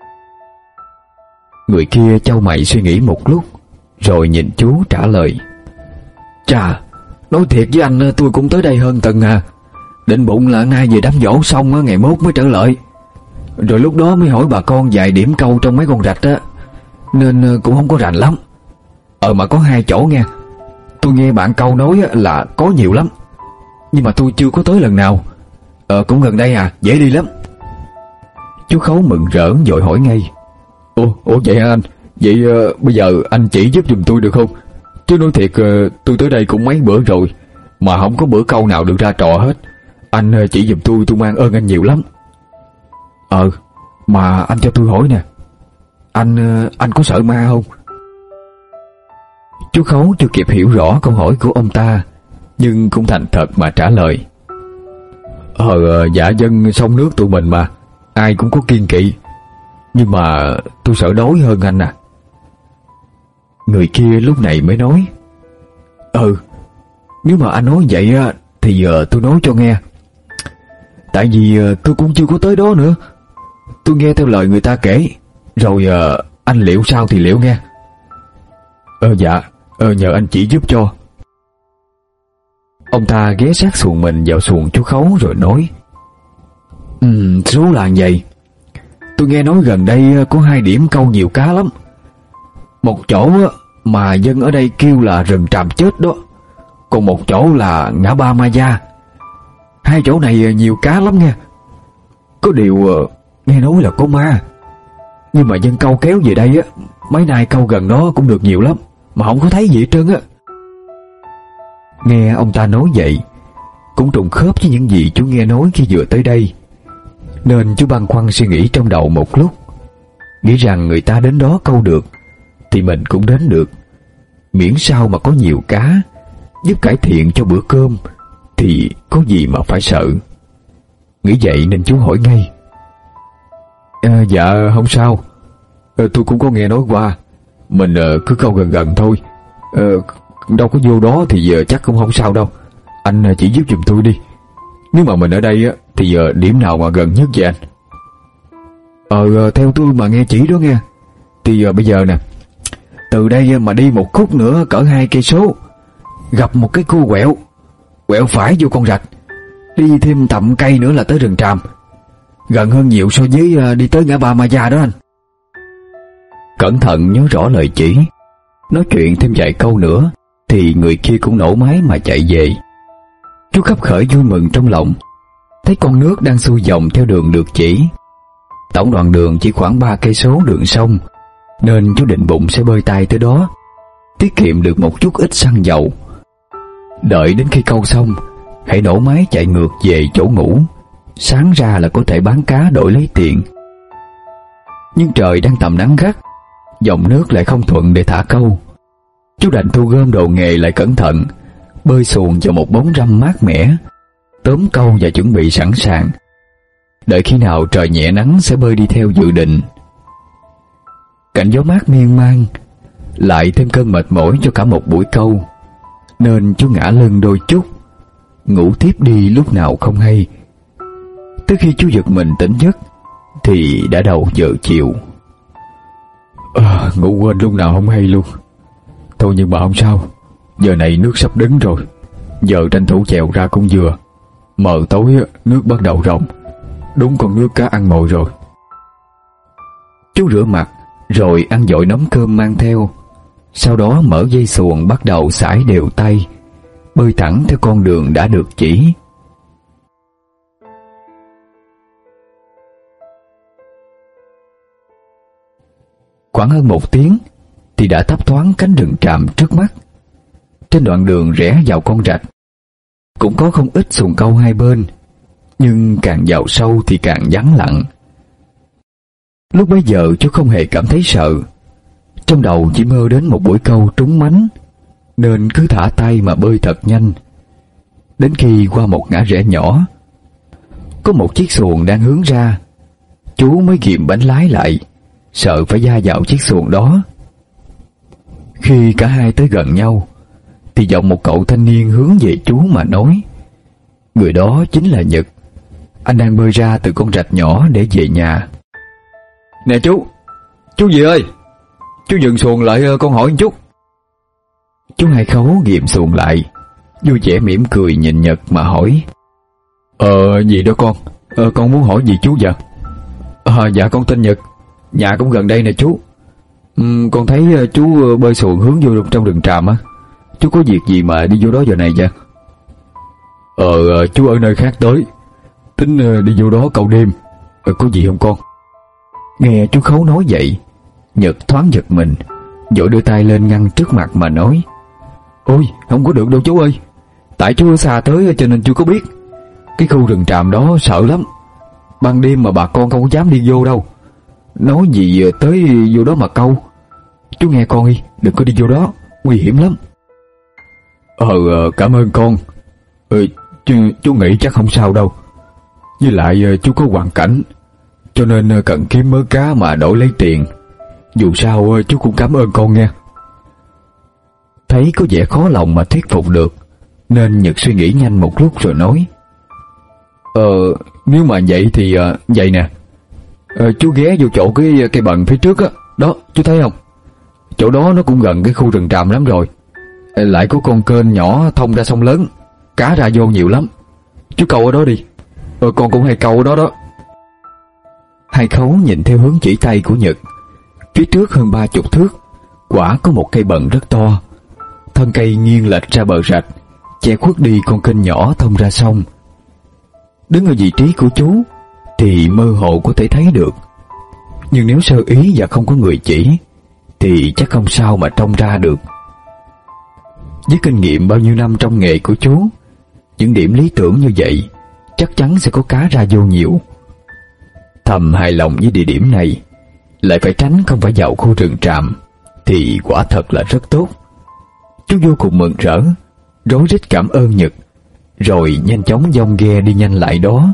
Người kia chau mày suy nghĩ một lúc, rồi nhìn chú trả lời. Chà, Nói thiệt với anh, tôi cũng tới đây hơn tuần à. Định bụng là nay về đám dỗ xong á, ngày mốt mới trở lại. Rồi lúc đó mới hỏi bà con vài điểm câu trong mấy con rạch á, nên cũng không có rành lắm. Ờ mà có hai chỗ nghe. Tôi nghe bạn câu nói là có nhiều lắm, nhưng mà tôi chưa có tới lần nào. Ờ cũng gần đây à, dễ đi lắm. Chú Khấu mừng rỡ vội hỏi ngay. Ủa, ủa vậy hả anh? Vậy uh, bây giờ anh chỉ giúp giùm tôi được không? Chứ nói thiệt uh, tôi tới đây cũng mấy bữa rồi mà không có bữa câu nào được ra trò hết. Anh uh, chỉ giùm tôi, tôi mang ơn anh nhiều lắm. Ờ mà anh cho tôi hỏi nè, Anh uh, anh có sợ ma không? Chú Khấu chưa kịp hiểu rõ câu hỏi của ông ta, nhưng cũng thành thật mà trả lời. Ờ dạ dân sông nước tụi mình mà, ai cũng có kiêng kỵ. Nhưng mà tôi sợ đói hơn anh à. Người kia lúc này mới nói. Ừ, nếu mà anh nói vậy á thì giờ tôi nói cho nghe. Tại vì tôi cũng chưa có tới đó nữa. Tôi nghe theo lời người ta kể, rồi anh liệu sao thì liệu nghe. Ờ dạ, ờ nhờ anh chỉ giúp cho. Ông ta ghé sát xuồng mình vào xuồng chú Khấu rồi nói. Ừ, số là vậy. Tôi nghe nói gần đây có hai điểm câu nhiều cá lắm. Một chỗ mà dân ở đây kêu là rừng tràm chết đó, còn một chỗ là ngã ba Ma Gia. Hai chỗ này nhiều cá lắm nghe. Có điều nghe nói là có ma, nhưng mà dân câu kéo về đây á, mấy nay câu gần đó cũng được nhiều lắm, mà không có thấy gì hết trơn á. Nghe ông ta nói vậy cũng trùng khớp với những gì chú nghe nói khi vừa tới đây, nên chú băn khoăn suy nghĩ trong đầu một lúc, nghĩ rằng người ta đến đó câu được thì mình cũng đến được, miễn sao mà có nhiều cá giúp cải thiện cho bữa cơm thì có gì mà phải sợ. Nghĩ vậy nên chú hỏi ngay. À, dạ không sao, à, tôi cũng có nghe nói qua. Mình à, cứ câu gần gần thôi, à, đâu có vô đó thì giờ chắc cũng không sao đâu. Anh à, chỉ giúp giùm tôi đi. Nếu mà mình ở đây á thì giờ điểm nào mà gần nhất vậy anh? Ờ theo tôi mà nghe chỉ đó nghe, thì giờ bây giờ nè, từ đây mà đi một khúc nữa cỡ hai cây số, gặp một cái cua quẹo, quẹo phải vô con rạch, đi thêm tầm cây nữa là tới rừng tràm. Gần hơn nhiều so với đi tới ngã ba Ma Gia đó anh. Cẩn thận nhớ rõ lời chỉ. Nói chuyện thêm vài câu nữa thì người kia cũng nổ máy mà chạy về. Chú khấp khởi vui mừng trong lòng, thấy con nước đang xuôi dòng theo đường được chỉ. Tổng đoạn đường chỉ khoảng ba cây số đường sông, nên chú định bụng sẽ bơi tay tới đó, tiết kiệm được một chút ít xăng dầu. Đợi đến khi câu xong, hãy nổ máy chạy ngược về chỗ ngủ, sáng ra là có thể bán cá đổi lấy tiền. Nhưng trời đang tầm nắng gắt, dòng nước lại không thuận để thả câu. Chú đành thu gom đồ nghề lại cẩn thận, bơi xuồng vào một bóng râm mát mẻ, tóm câu và chuẩn bị sẵn sàng. Đợi khi nào trời nhẹ nắng sẽ bơi đi theo dự định. Cảnh gió mát miên man, lại thêm cơn mệt mỏi cho cả một buổi câu, nên chú ngả lưng đôi chút, ngủ tiếp đi lúc nào không hay. Tới khi chú giật mình tỉnh giấc thì đã đầu giờ chiều. À, ngủ quên lúc nào không hay luôn. Thôi nhưng mà không sao, giờ này nước sắp đứng rồi, giờ tranh thủ chèo ra cũng vừa. Mờ tối nước bắt đầu rộng, đúng con nước cá ăn mồi rồi. Chú rửa mặt rồi ăn dội nắm cơm mang theo, sau đó mở dây xuồng bắt đầu sải đều tay, bơi thẳng theo con đường đã được chỉ. Khoảng hơn một tiếng thì đã thấp thoáng cánh rừng tràm trước mắt. Trên đoạn đường rẽ vào con rạch cũng có không ít xuồng câu hai bên, nhưng càng vào sâu thì càng vắng lặng. Lúc bấy giờ chú không hề cảm thấy sợ, trong đầu chỉ mơ đến một buổi câu trúng mánh, nên cứ thả tay mà bơi thật nhanh. Đến khi qua một ngã rẽ nhỏ, có một chiếc xuồng đang hướng ra, chú mới ghìm bánh lái lại, sợ phải va vào chiếc xuồng đó. Khi cả hai tới gần nhau thì giọng một cậu thanh niên hướng về chú mà nói. Người đó chính là Nhật. Anh đang bơi ra từ con rạch nhỏ để về nhà. Nè chú, chú gì ơi, chú dừng xuồng lại con hỏi một chút. Chú Hai Khấu ghìm xuồng lại, vui vẻ mỉm cười nhìn Nhật mà hỏi: Ờ gì đó con? Ờ con muốn hỏi gì chú vậy? À, dạ con tên Nhật, nhà cũng gần đây nè chú. uhm, Con thấy chú bơi xuồng hướng vô trong rừng tràm á. Chú có việc gì mà đi vô đó giờ này vậy? Ờ chú ở nơi khác tới, tính đi vô đó câu đêm. Ờ, có gì không con? Nghe chú Khấu nói vậy, Nhật thoáng giật mình, vội đưa tay lên ngăn trước mặt mà nói: Ôi không có được đâu chú ơi, tại chú ở xa tới cho nên chưa có biết. Cái khu rừng tràm đó sợ lắm, ban đêm mà bà con không có dám đi vô đâu. Nói gì tới vô đó mà câu. Chú nghe con đi, đừng có đi vô đó, nguy hiểm lắm. Ờ cảm ơn con. Ờ, chú, chú nghĩ chắc không sao đâu. Với lại chú có hoàn cảnh, cho nên cần kiếm mớ cá mà đổi lấy tiền. Dù sao chú cũng cảm ơn con nghe. Thấy có vẻ khó lòng mà thuyết phục được, nên Nhật suy nghĩ nhanh một lúc rồi nói: Ờ nếu mà vậy thì uh, vậy nè. Ờ, chú ghé vô chỗ cái cây bần phía trước á, đó chú thấy không? Chỗ đó nó cũng gần cái khu rừng tràm lắm rồi. Lại có con kênh nhỏ thông ra sông lớn, cá ra vô nhiều lắm. Chú câu ở đó đi. Ờ, con cũng hay câu ở đó đó. Hai Khấu nhìn theo hướng chỉ tay của Nhật. Phía trước hơn ba chục thước, quả có một cây bần rất to. Thân cây nghiêng lệch ra bờ rạch, che khuất đi con kênh nhỏ thông ra sông. Đứng ở vị trí của chú thì mơ hồ có thể thấy được, nhưng nếu sơ ý và không có người chỉ thì chắc không sao mà trông ra được. Với kinh nghiệm bao nhiêu năm trong nghề của chú, những điểm lý tưởng như vậy chắc chắn sẽ có cá ra vô nhiều. Thầm hài lòng với địa điểm này, lại phải tránh không phải vào khu rừng tràm, thì quả thật là rất tốt. Chú vô cùng mừng rỡ, rối rít cảm ơn Nhật, rồi nhanh chóng dong ghe đi nhanh lại đó.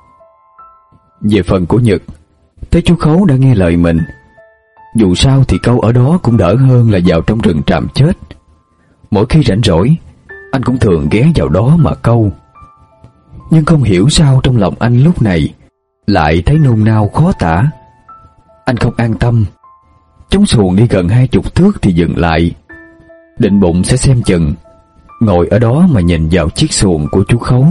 Về phần của Nhật, thấy chú Khấu đã nghe lời mình, dù sao thì câu ở đó cũng đỡ hơn là vào trong rừng tràm chết. Mỗi khi rảnh rỗi, anh cũng thường ghé vào đó mà câu. Nhưng không hiểu sao trong lòng anh lúc này lại thấy nôn nao khó tả. Anh không an tâm, chống xuồng đi gần hai chục thước thì dừng lại, định bụng sẽ xem chừng, ngồi ở đó mà nhìn vào chiếc xuồng của chú Khấu.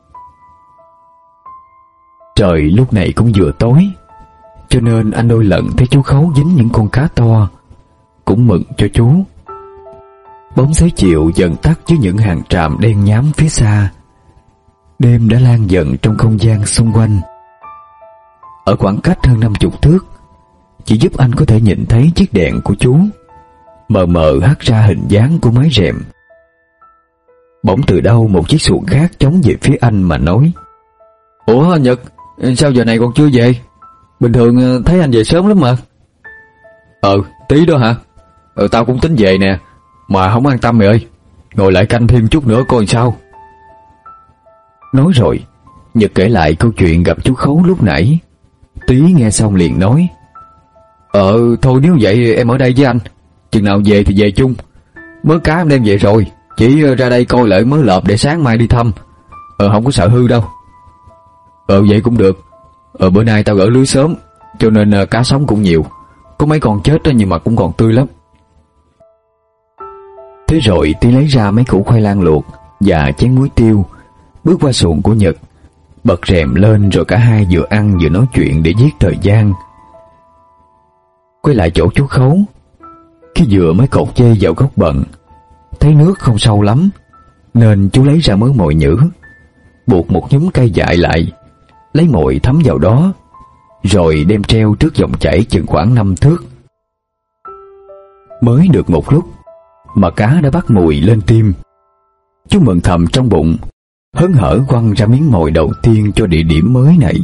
Trời lúc này cũng vừa tối, cho nên anh đôi lần thấy chú Khấu dính những con cá to, cũng mừng cho chú. Bóng xế chiều dần tắt với những hàng tràm đen nhám phía xa. Đêm đã lan dần trong không gian xung quanh. Ở khoảng cách hơn năm chục thước, chỉ giúp anh có thể nhìn thấy chiếc đèn của chú, mờ mờ hắt ra hình dáng của mái rèm. Bỗng từ đâu một chiếc xuồng khác chống về phía anh mà nói: Ủa Nhật, sao giờ này còn chưa về? Bình thường thấy anh về sớm lắm mà. Ờ, tí đó hả? Ờ, tao cũng tính về nè, mà không an tâm mày ơi. Ngồi lại canh thêm chút nữa coi sao. Nói rồi, Nhật kể lại câu chuyện gặp chú Khấu lúc nãy. Tí nghe xong liền nói: Ờ, thôi nếu vậy em ở đây với anh, chừng nào về thì về chung. Mớ cá em đem về rồi, chỉ ra đây coi lại mớ lợp để sáng mai đi thăm. Ờ, không có sợ hư đâu. Ờ, vậy cũng được. Ờ, bữa nay tao gỡ lưới sớm, cho nên uh, cá sống cũng nhiều. Có mấy con chết đó, nhưng mà cũng còn tươi lắm. Thế rồi Tí lấy ra mấy củ khoai lang luộc và chén muối tiêu, bước qua xuồng của Nhật, bật rèm lên, rồi cả hai vừa ăn vừa nói chuyện để giết thời gian. Quay lại chỗ chú Khấu, khi vừa mới cột dây vào gốc bần, thấy nước không sâu lắm, nên chú lấy ra mớ mồi nhử, buộc một nhúm cây dại lại, lấy mồi thấm vào đó, rồi đem treo trước dòng chảy chừng khoảng năm thước. Mới được một lúc mà cá đã bắt mùi lên tim. Chú mừng thầm trong bụng, hớn hở quăng ra miếng mồi đầu tiên cho địa điểm mới này.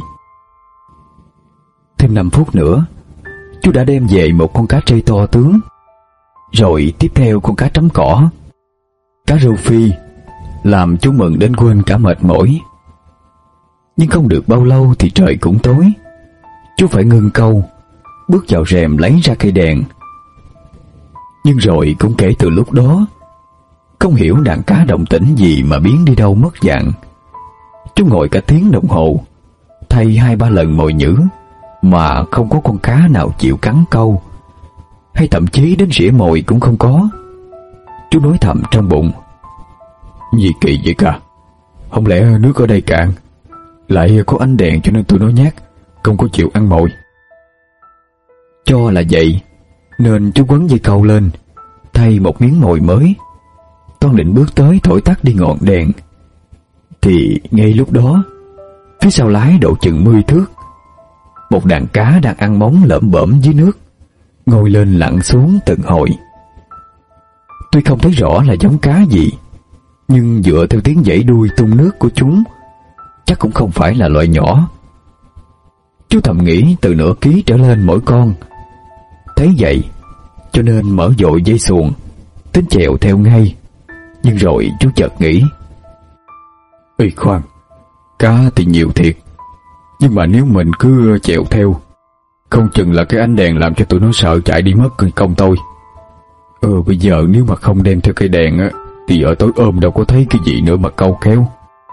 Thêm năm phút nữa, chú đã đem về một con cá trê to tướng, rồi tiếp theo con cá trắm cỏ, cá râu phi, làm chú mừng đến quên cả mệt mỏi. Nhưng không được bao lâu thì trời cũng tối. Chú phải ngưng câu, bước vào rèm lấy ra cây đèn. Nhưng rồi cũng kể từ lúc đó, không hiểu đàn cá động tĩnh gì mà biến đi đâu mất dạng. Chú ngồi cả tiếng đồng hồ, thay hai ba lần mồi nhử, mà không có con cá nào chịu cắn câu, hay thậm chí đến rỉa mồi cũng không có. Chú nói thầm trong bụng: Gì kỳ vậy cả? Không lẽ nước ở đây cạn, lại có ánh đèn cho nên tụi nó nhát, không có chịu ăn mồi? Cho là vậy nên chú quấn dây câu lên, thay một miếng mồi mới. Toan định bước tới thổi tắt đi ngọn đèn, thì ngay lúc đó, phía sau lái độ chừng mười thước, một đàn cá đang ăn móng lởm bởm dưới nước, ngồi lên lặn xuống từng hồi. Tuy không thấy rõ là giống cá gì, nhưng dựa theo tiếng vẫy đuôi tung nước của chúng, chắc cũng không phải là loại nhỏ. Chú thầm nghĩ từ nửa ký trở lên mỗi con. Thấy vậy cho nên mở dội dây xuồng, tính chèo theo ngay. Nhưng rồi chú chợt nghĩ, ê khoan, cá thì nhiều thiệt, nhưng mà nếu mình cứ chèo theo, không chừng là cái ánh đèn làm cho tụi nó sợ chạy đi mất công tôi. Ờ bây giờ nếu mà không đem theo cây đèn á, thì ở tối ôm đâu có thấy cái gì nữa mà câu kéo.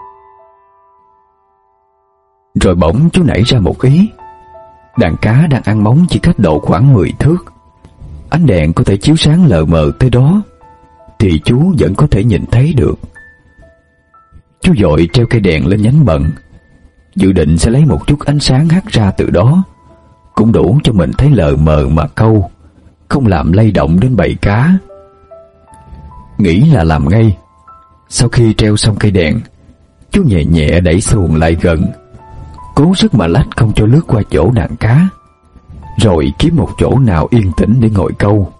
Rồi bỗng chú nảy ra một ý. Đàn cá đang ăn móng chỉ cách độ khoảng mười thước. Ánh đèn có thể chiếu sáng lờ mờ tới đó, thì chú vẫn có thể nhìn thấy được. Chú vội treo cây đèn lên nhánh bận, dự định sẽ lấy một chút ánh sáng hắt ra từ đó, cũng đủ cho mình thấy lờ mờ mà câu, không làm lay động đến bầy cá. Nghĩ là làm ngay. Sau khi treo xong cây đèn, chú nhẹ nhẹ đẩy xuồng lại gần, cố sức mà lách không cho lướt qua chỗ đàn cá, rồi kiếm một chỗ nào yên tĩnh để ngồi câu.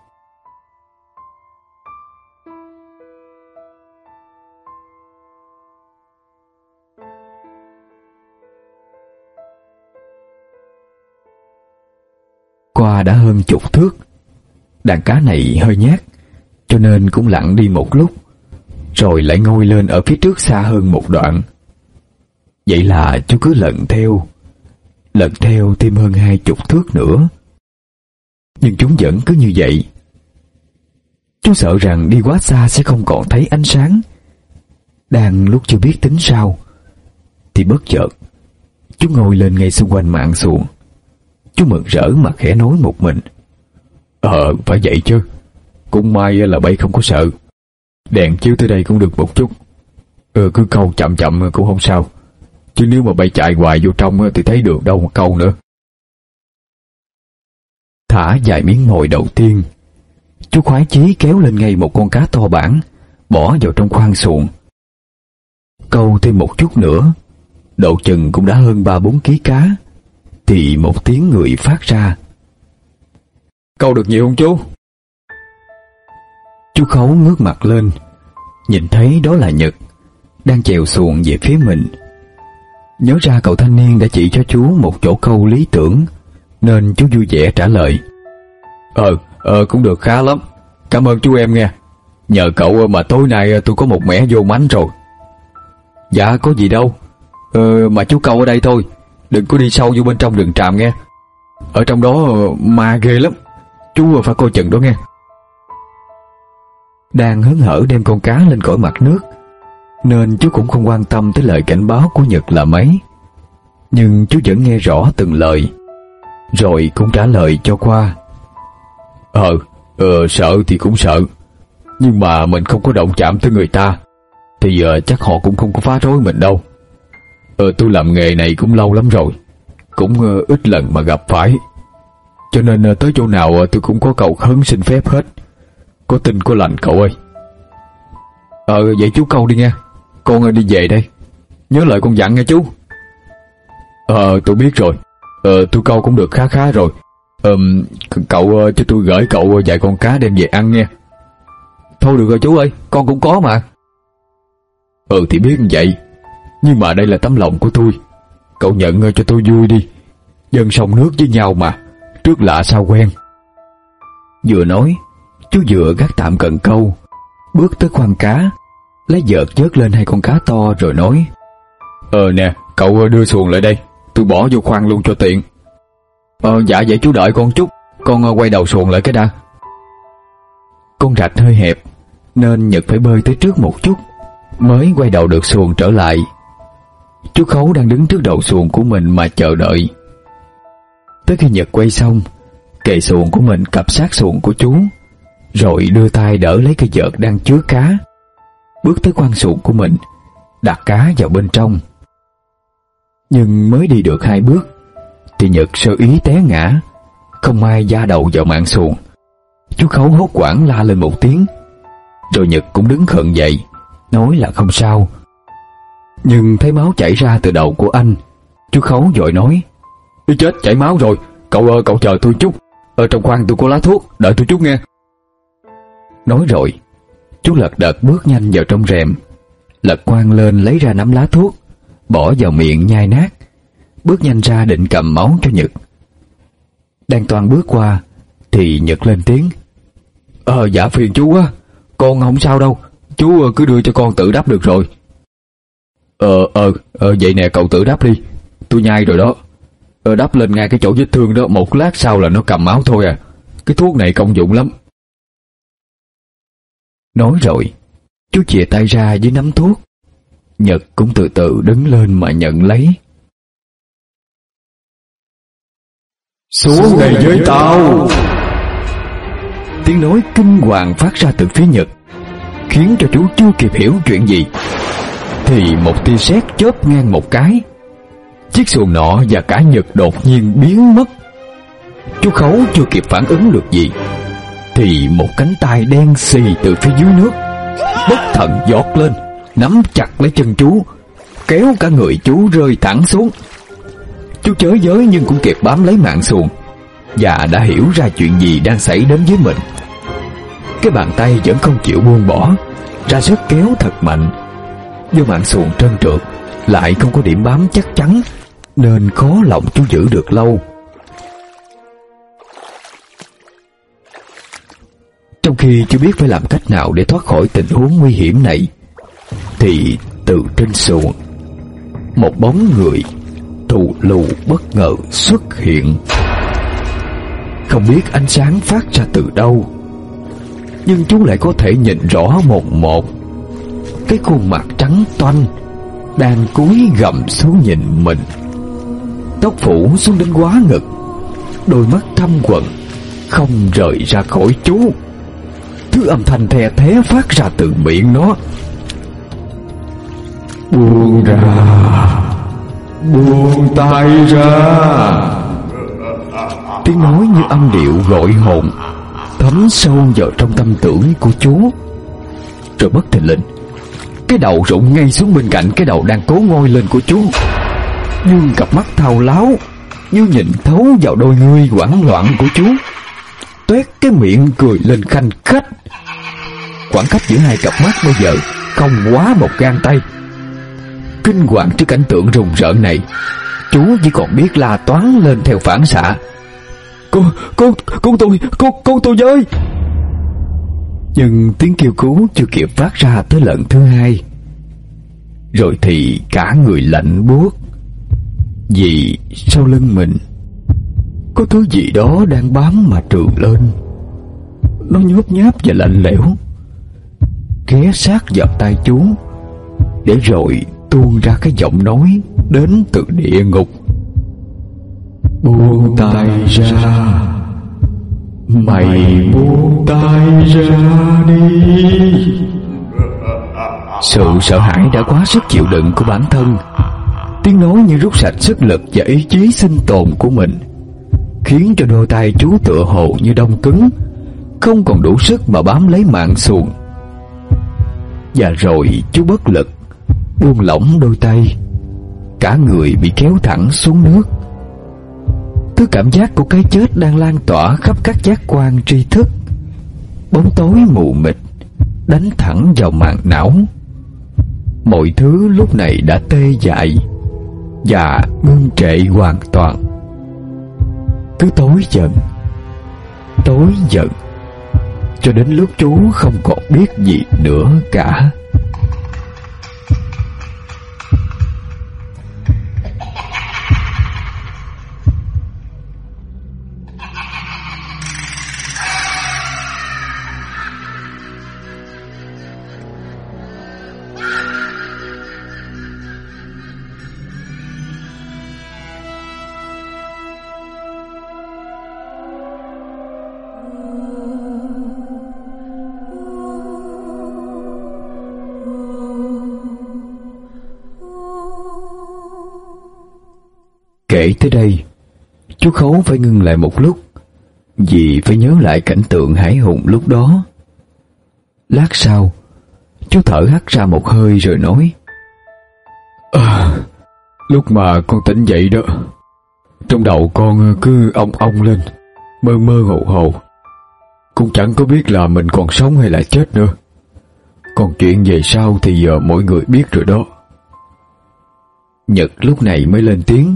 Qua đã hơn chục thước, đàn cá này hơi nhát, cho nên cũng lặn đi một lúc, rồi lại ngoi lên ở phía trước xa hơn một đoạn. Vậy là chú cứ lận theo, lận theo thêm hơn hai chục thước nữa, nhưng chúng vẫn cứ như vậy. Chú sợ rằng đi quá xa sẽ không còn thấy ánh sáng. Đang lúc chưa biết tính sao, thì bất chợt chú ngồi lên ngay xung quanh mạn xuồng. Chú mừng rỡ mà khẽ nói một mình, Ờ phải vậy chứ, cũng may là bay không có sợ, đèn chiếu tới đây cũng được một chút. Ừ, cứ câu chậm chậm cũng không sao, chứ nếu mà bay chạy hoài vô trong thì thấy được đâu mà câu nữa. Thả vài miếng mồi đầu tiên, chú khoái chí kéo lên ngay một con cá to bản, bỏ vào trong khoang xuồng. Câu thêm một chút nữa, độ chừng cũng đã hơn ba bốn ký cá, thì một tiếng người phát ra. Câu được nhiều không chú? Chú Khấu ngước mặt lên, nhìn thấy đó là Nhật, đang chèo xuồng về phía mình. Nhớ ra cậu thanh niên đã chỉ cho chú một chỗ câu lý tưởng, nên chú vui vẻ trả lời, Ờ, ờ cũng được khá lắm, cảm ơn chú em nghe. Nhờ cậu mà tối nay tôi có một mẻ vô mánh rồi. Dạ có gì đâu, ờ, mà chú câu ở đây thôi, đừng có đi sâu vô bên trong rừng tràm nghe. Ở trong đó ma ghê lắm, chú phải coi chừng đó nghe. Đang hớn hở đem con cá lên khỏi mặt nước, nên chú cũng không quan tâm tới lời cảnh báo của Nhật là mấy. Nhưng chú vẫn nghe rõ từng lời, rồi cũng trả lời cho qua. Ờ, ờ sợ thì cũng sợ, nhưng mà mình không có động chạm tới người ta, thì uh, chắc họ cũng không có phá rối mình đâu. Ờ tôi làm nghề này cũng lâu lắm rồi, cũng uh, ít lần mà gặp phải, cho nên uh, tới chỗ nào uh, tôi cũng có cầu khấn xin phép hết. Có tin có lành cậu ơi. Ờ vậy chú câu đi nghe, con uh, đi về đây, nhớ lời con dặn nghe chú. Ờ tôi biết rồi, ờ tôi câu cũng được khá khá rồi. Ờ cậu uh, cho tôi gửi cậu uh, vài con cá đem về ăn nghe. Thôi được rồi chú ơi, con cũng có mà. Ừ thì biết như vậy, nhưng mà đây là tấm lòng của tôi, cậu nhận uh, cho tôi vui đi. Dân sông nước với nhau mà, trước lạ sao quen. Vừa nói, chú vừa gác tạm cần câu, bước tới khoang cá, lấy vợt vớt lên hai con cá to rồi nói, Ờ nè, cậu đưa xuồng lại đây, tôi bỏ vô khoang luôn cho tiện. Ờ dạ vậy chú đợi con chút, con quay đầu xuồng lại cái đã. Con rạch hơi hẹp, nên Nhật phải bơi tới trước một chút, mới quay đầu được xuồng trở lại. Chú Khấu đang đứng trước đầu xuồng của mình mà chờ đợi. Tới khi Nhật quay xong, kệ xuồng của mình cặp sát xuồng của chú, rồi đưa tay đỡ lấy cái vợt đang chứa cá, bước tới khoang xuồng của mình, đặt cá vào bên trong. Nhưng mới đi được hai bước thì Nhật sơ ý té ngã, không may va đầu vào mạn xuồng. Chú Khấu hốt hoảng la lên một tiếng, rồi Nhật cũng đứng khựng dậy, nói là không sao. Nhưng thấy máu chảy ra từ đầu của anh, chú Khấu vội nói: "Ý chết, chảy máu rồi, cậu ơi, cậu chờ tôi chút, ở trong khoang tôi có lá thuốc, đợi tôi chút nghe." Nói rồi, chú lật đật bước nhanh vào trong rèm, lật khoang lên lấy ra nắm lá thuốc, bỏ vào miệng nhai nát, bước nhanh ra định cầm máu cho Nhật. Đang toan bước qua thì Nhật lên tiếng: Ờ dạ phiền chú á, con không sao đâu, chú cứ đưa cho con tự đắp được rồi." Ờ ờ ờ vậy nè, cậu tự đắp đi, tôi nhai rồi đó. Ờ đắp lên ngay cái chỗ vết thương đó, một lát sau là nó cầm máu thôi à. Cái thuốc này công dụng lắm. Nói rồi, chú chìa tay ra với nắm thuốc. Nhật cũng từ từ đứng lên mà nhận lấy. "Xuống đây với tao!" Tiếng nói kinh hoàng phát ra từ phía Nhật, khiến cho chú chưa kịp hiểu chuyện gì thì một tia sét chớp ngang một cái, chiếc xuồng nọ và cả Nhật đột nhiên biến mất. Chú Khấu chưa kịp phản ứng được gì thì một cánh tay đen xì từ phía dưới nước bất thần giọt lên, nắm chặt lấy chân chú, kéo cả người chú rơi thẳng xuống. Chú chới giới nhưng cũng kịp bám lấy mạn xuồng và đã hiểu ra chuyện gì đang xảy đến với mình. Cái bàn tay vẫn không chịu buông bỏ, ra sức kéo thật mạnh. Do mạn xuồng trơn trượt, lại không có điểm bám chắc chắn, nên khó lòng chú giữ được lâu. Trong khi chưa biết phải làm cách nào để thoát khỏi tình huống nguy hiểm này, thì từ trên xuồng, một bóng người thù lù bất ngờ xuất hiện. Không biết ánh sáng phát ra từ đâu, nhưng chú lại có thể nhìn rõ một một cái khuôn mặt trắng toanh đang cúi gằm xuống nhìn mình. Tóc phủ xuống đến quá ngực, đôi mắt thâm quầng không rời ra khỏi chú. Thứ âm thanh the thé phát ra từ miệng nó: "Buông ra, buông tay ra." Tiếng nói như âm điệu gọi hồn, thấm sâu vào trong tâm tưởng của chú. Rồi bất thình lình, cái đầu rụng ngay xuống bên cạnh cái đầu đang cố ngoi lên của chú, nhưng cặp mắt thao láo như nhìn thấu vào đôi ngươi hoảng loạn của chú, toét cái miệng cười lên khanh khách. Khoảng cách giữa hai cặp mắt bây giờ không quá một gang tay. Kinh hoàng trước cảnh tượng rùng rợn này, chú chỉ còn biết la toáng lên theo phản xạ: Con, con, con tôi, con, con tôi với. Nhưng tiếng kêu cứu chưa kịp phát ra tới lần thứ hai, rồi thì cả người lạnh buốt, vì sau lưng mình có thứ gì đó đang bám mà trườn lên. Nó nhốp nháp và lạnh lẽo, ghé sát vào tai chú, để rồi tuôn ra cái giọng nói đến từ địa ngục: "Buông tay ra, mày buông tay ra đi." Sự sợ hãi đã quá sức chịu đựng của bản thân. Tiếng nói như rút sạch sức lực và ý chí sinh tồn của mình, khiến cho đôi tay chú tựa hồ như đông cứng, không còn đủ sức mà bám lấy mạn xuồng. Và rồi chú bất lực buông lỏng đôi tay, cả người bị kéo thẳng xuống nước. Thứ cảm giác của cái chết đang lan tỏa khắp các giác quan tri thức. Bóng tối mù mịt đánh thẳng vào màng não. Mọi thứ lúc này đã tê dại và ngưng trệ hoàn toàn. Cứ tối dần, tối dần, cho đến lúc chú không còn biết gì nữa cả. Kể tới đây, chú Khấu phải ngưng lại một lúc, vì phải nhớ lại cảnh tượng hãi hùng lúc đó. Lát sau, chú thở hắt ra một hơi rồi nói: à, Lúc mà con tỉnh dậy đó, trong đầu con cứ ong ong lên, mơ mơ hồ hồ. Cũng chẳng có biết là mình còn sống hay là chết nữa. Còn chuyện về sau thì giờ mọi người biết rồi đó. Nhật lúc này mới lên tiếng: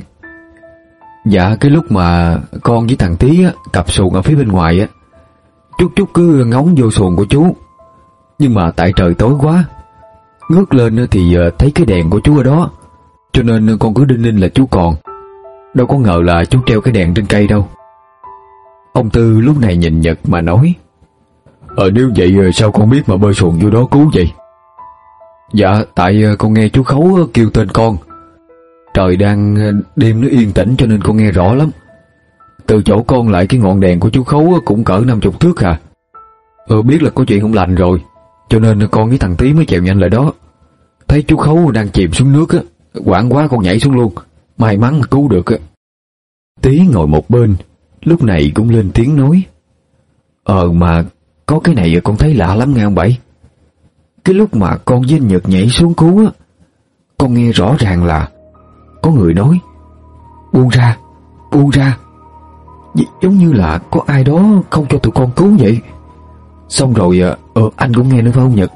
Dạ, cái lúc mà con với thằng Tí á, cặp xuồng ở phía bên ngoài á, Chút chút cứ ngóng vô xuồng của chú. Nhưng mà tại trời tối quá, ngước lên thì thấy cái đèn của chú ở đó, cho nên con cứ đinh ninh là chú còn. Đâu có ngờ là chú treo cái đèn trên cây đâu. Ông Tư lúc này nhìn Nhật mà nói: Ờ nếu vậy sao con biết mà bơi xuồng vô đó cứu vậy? Dạ, tại con nghe chú Khấu kêu tên con. Trời đang đêm nó yên tĩnh cho nên con nghe rõ lắm. Từ chỗ con lại cái ngọn đèn của chú Khấu cũng cỡ năm chục thước à. Ờ biết là có chuyện không lành rồi, cho nên con với thằng Tí mới chèo nhanh lại đó. Thấy chú Khấu đang chìm xuống nước á, hoảng quá con nhảy xuống luôn, may mắn cứu được á. Tí ngồi một bên lúc này cũng lên tiếng nói: Ờ mà có cái này con thấy lạ lắm nghe ông Bảy. Cái lúc mà con với anh Nhật nhảy xuống cứu á, con nghe rõ ràng là có người nói: Buông ra, buông ra. Giống như là có ai đó không cho tụi con cứu vậy. Xong rồi ờ, anh cũng nghe nữa phải không Nhật?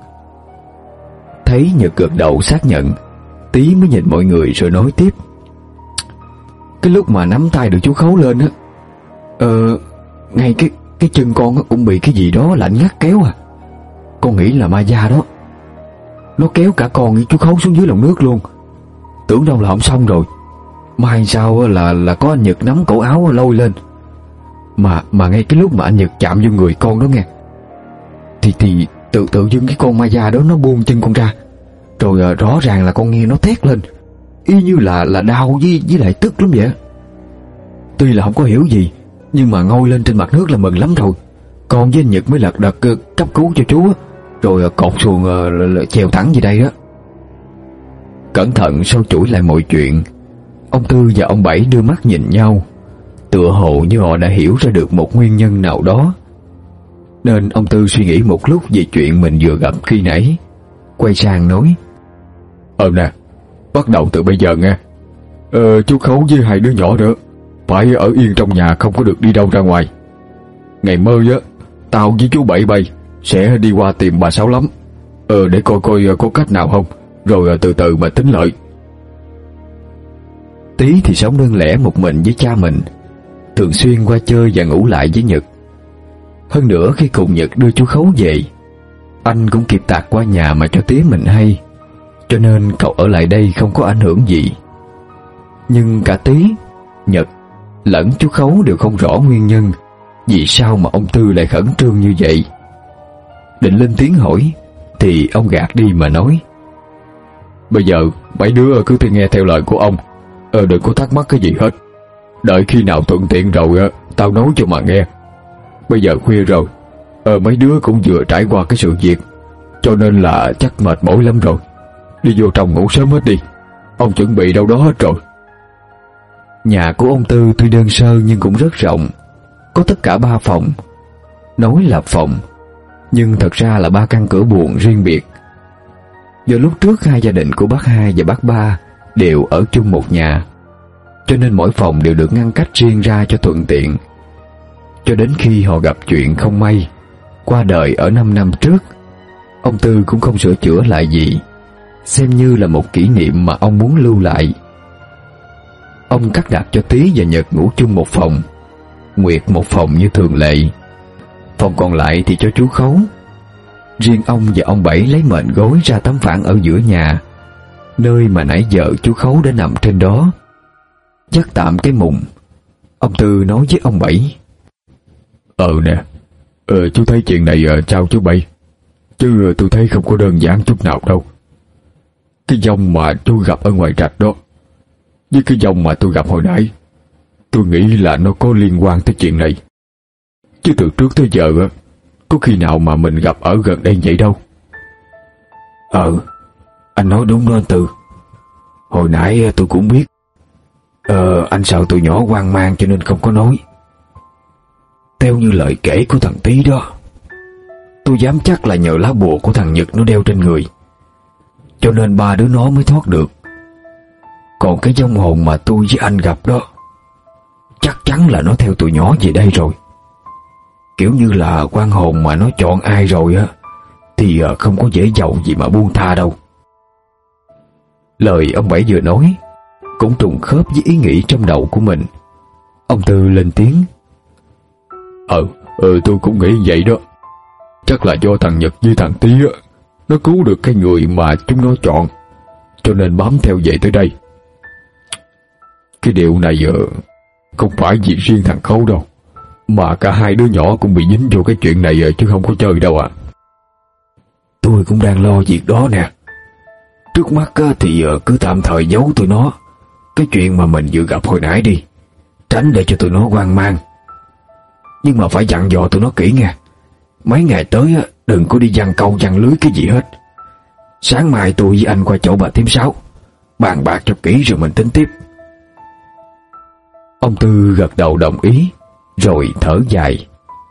Thấy Nhật gật đầu xác nhận, Tí mới nhìn mọi người rồi nói tiếp: Cái lúc mà nắm tay được chú Khấu lên á, Ờ ngay cái cái chân con cũng bị cái gì đó lạnh ngắt kéo à. Con nghĩ là ma da đó. Nó kéo cả con với chú Khấu xuống dưới lòng nước luôn. Tưởng đâu là không xong rồi. Mai sao là là có anh Nhật nắm cổ áo lôi lên. Mà mà ngay cái lúc mà anh Nhật chạm vô người con đó nghe, Thì thì tự tự dưng cái con ma da đó nó buông chân con ra. Rồi uh, rõ ràng là con nghe nó thét lên, y như là là đau với với lại tức lắm vậy. Tuy là không có hiểu gì, nhưng mà ngoi lên trên mặt nước là mừng lắm rồi. Con với anh Nhật mới lật đật uh, cấp cứu cho chú, rồi uh, cột xuồng uh, chèo thẳng về đây đó. Cẩn thận sâu chuỗi lại mọi chuyện, ông Tư và ông Bảy đưa mắt nhìn nhau, tựa hồ như họ đã hiểu ra được một nguyên nhân nào đó. Nên ông Tư suy nghĩ một lúc về chuyện mình vừa gặp khi nãy, quay sang nói: Ờ nè, bắt đầu từ bây giờ nghe. Ờ chú Khấu với hai đứa nhỏ nữa phải ở yên trong nhà, không có được đi đâu ra ngoài. Ngày mơ á, tao với chú Bảy Bay sẽ đi qua tìm bà Sáu Lắm, Ờ để coi coi có cách nào không, rồi từ từ mà tính lợi. Tí thì sống đơn lẻ một mình với cha mình, thường xuyên qua chơi và ngủ lại với Nhật. Hơn nữa khi cùng Nhật đưa chú Khấu về, anh cũng kịp tạt qua nhà mà cho tía mình hay, cho nên cậu ở lại đây không có ảnh hưởng gì. Nhưng cả Tí, Nhật lẫn chú Khấu đều không rõ nguyên nhân vì sao mà ông Tư lại khẩn trương như vậy. Định lên tiếng hỏi thì ông gạt đi mà nói: Bây giờ mấy đứa cứ thì nghe theo lời của ông, Ờ đừng có thắc mắc cái gì hết. Đợi khi nào thuận tiện rồi tao nói cho mà nghe. Bây giờ khuya rồi, Ờ mấy đứa cũng vừa trải qua cái sự việc, cho nên là chắc mệt mỏi lắm rồi. Đi vô trong ngủ sớm hết đi, ông chuẩn bị đâu đó hết rồi. Nhà của ông Tư tuy đơn sơ nhưng cũng rất rộng, có tất cả ba phòng. Nói là phòng, nhưng thật ra là ba căn cửa buồng riêng biệt. Do lúc trước hai gia đình của bác hai và bác ba đều ở chung một nhà, cho nên mỗi phòng đều được ngăn cách riêng ra cho thuận tiện. Cho đến khi họ gặp chuyện không may, qua đời ở năm năm trước, ông Tư cũng không sửa chữa lại gì, xem như là một kỷ niệm mà ông muốn lưu lại. Ông cắt đặt cho Tí và Nhật ngủ chung một phòng, Nguyệt một phòng như thường lệ. Phòng còn lại thì cho chú Khấu. Riêng ông và ông Bảy lấy mền gối ra tấm phản ở giữa nhà, nơi mà nãy giờ chú Khấu đã nằm trên đó. Dắt tạm cái mùng, ông Tư nói với ông Bảy: Ờ nè, ờ chú thấy chuyện này uh, sao chú Bảy? Chứ uh, tôi thấy không có đơn giản chút nào đâu. Cái dòng mà chú gặp ở ngoài trạch đó với cái dòng mà tôi gặp hồi nãy, tôi nghĩ là nó có liên quan tới chuyện này. Chứ từ trước tới giờ uh, có khi nào mà mình gặp ở gần đây vậy đâu. Ờ, anh nói đúng đó anh Tư. Hồi nãy tôi cũng biết. Ờ, anh sợ tụi nhỏ hoang mang cho nên không có nói. Theo như lời kể của thằng Tí đó, tôi dám chắc là nhờ lá bùa của thằng Nhật nó đeo trên người, cho nên ba đứa nó mới thoát được. Còn cái vong hồn mà tôi với anh gặp đó, chắc chắn là nó theo tụi nhỏ về đây rồi. Kiểu như là quan hồn mà nó chọn ai rồi á thì không có dễ dầu gì mà buông tha đâu. Lời ông Bảy vừa nói cũng trùng khớp với ý nghĩ trong đầu của mình. Ông Tư lên tiếng: Ờ, ừ, tôi cũng nghĩ vậy đó. Chắc là do thằng Nhật với thằng Tí á, nó cứu được cái người mà chúng nó chọn, cho nên bám theo về tới đây. Cái điều này giờ không phải vì riêng thằng Khấu đâu, mà cả hai đứa nhỏ cũng bị dính vô cái chuyện này chứ không có chơi đâu à. Tôi cũng đang lo việc đó nè. Trước mắt thì cứ tạm thời giấu tụi nó cái chuyện mà mình vừa gặp hồi nãy đi, tránh để cho tụi nó hoang mang. Nhưng mà phải dặn dò tụi nó kỹ nha. Mấy ngày tới đừng có đi giăng câu giăng lưới cái gì hết. Sáng mai tôi với anh qua chỗ bà Thím Sáu bàn bạc cho kỹ rồi mình tính tiếp. Ông Tư gật đầu đồng ý, rồi thở dài.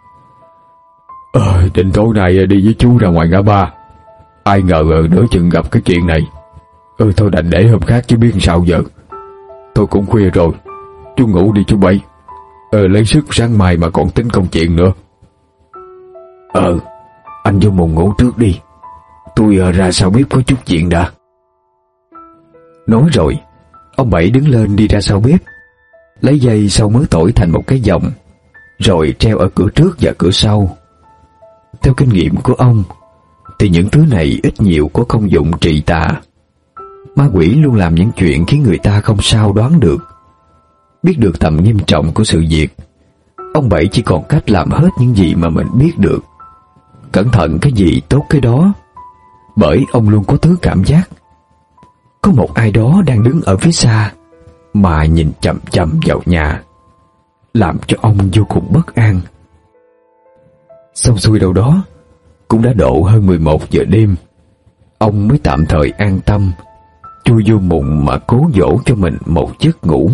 Ờ, định tối nay đi với chú ra ngoài ngã ba. Ai ngờ nửa chừng gặp cái chuyện này. Ừ, thôi đành để hôm khác chứ biết sao giờ. Thôi cũng khuya rồi, chú ngủ đi chú Bảy. Ờ, lấy sức sáng mai mà còn tính công chuyện nữa. Ờ, anh vô mùng ngủ trước đi. Tôi ra sau bếp có chút chuyện đã. Nói rồi, ông Bảy đứng lên đi ra sau bếp, lấy dây sau mớ tỏi thành một cái vòng, rồi treo ở cửa trước và cửa sau. Theo kinh nghiệm của ông, thì những thứ này ít nhiều có công dụng trị tà. Ma quỷ luôn làm những chuyện khiến người ta không sao đoán được. Biết được tầm nghiêm trọng của sự việc, ông Bảy chỉ còn cách làm hết những gì mà mình biết được. Cẩn thận cái gì tốt cái đó. Bởi ông luôn có thứ cảm giác có một ai đó đang đứng ở phía xa mà nhìn chằm chằm vào nhà, làm cho ông vô cùng bất an. Xong xuôi đâu đó cũng đã độ hơn mười một giờ đêm, ông mới tạm thời an tâm chui vô mùng mà cố dỗ cho mình một giấc ngủ.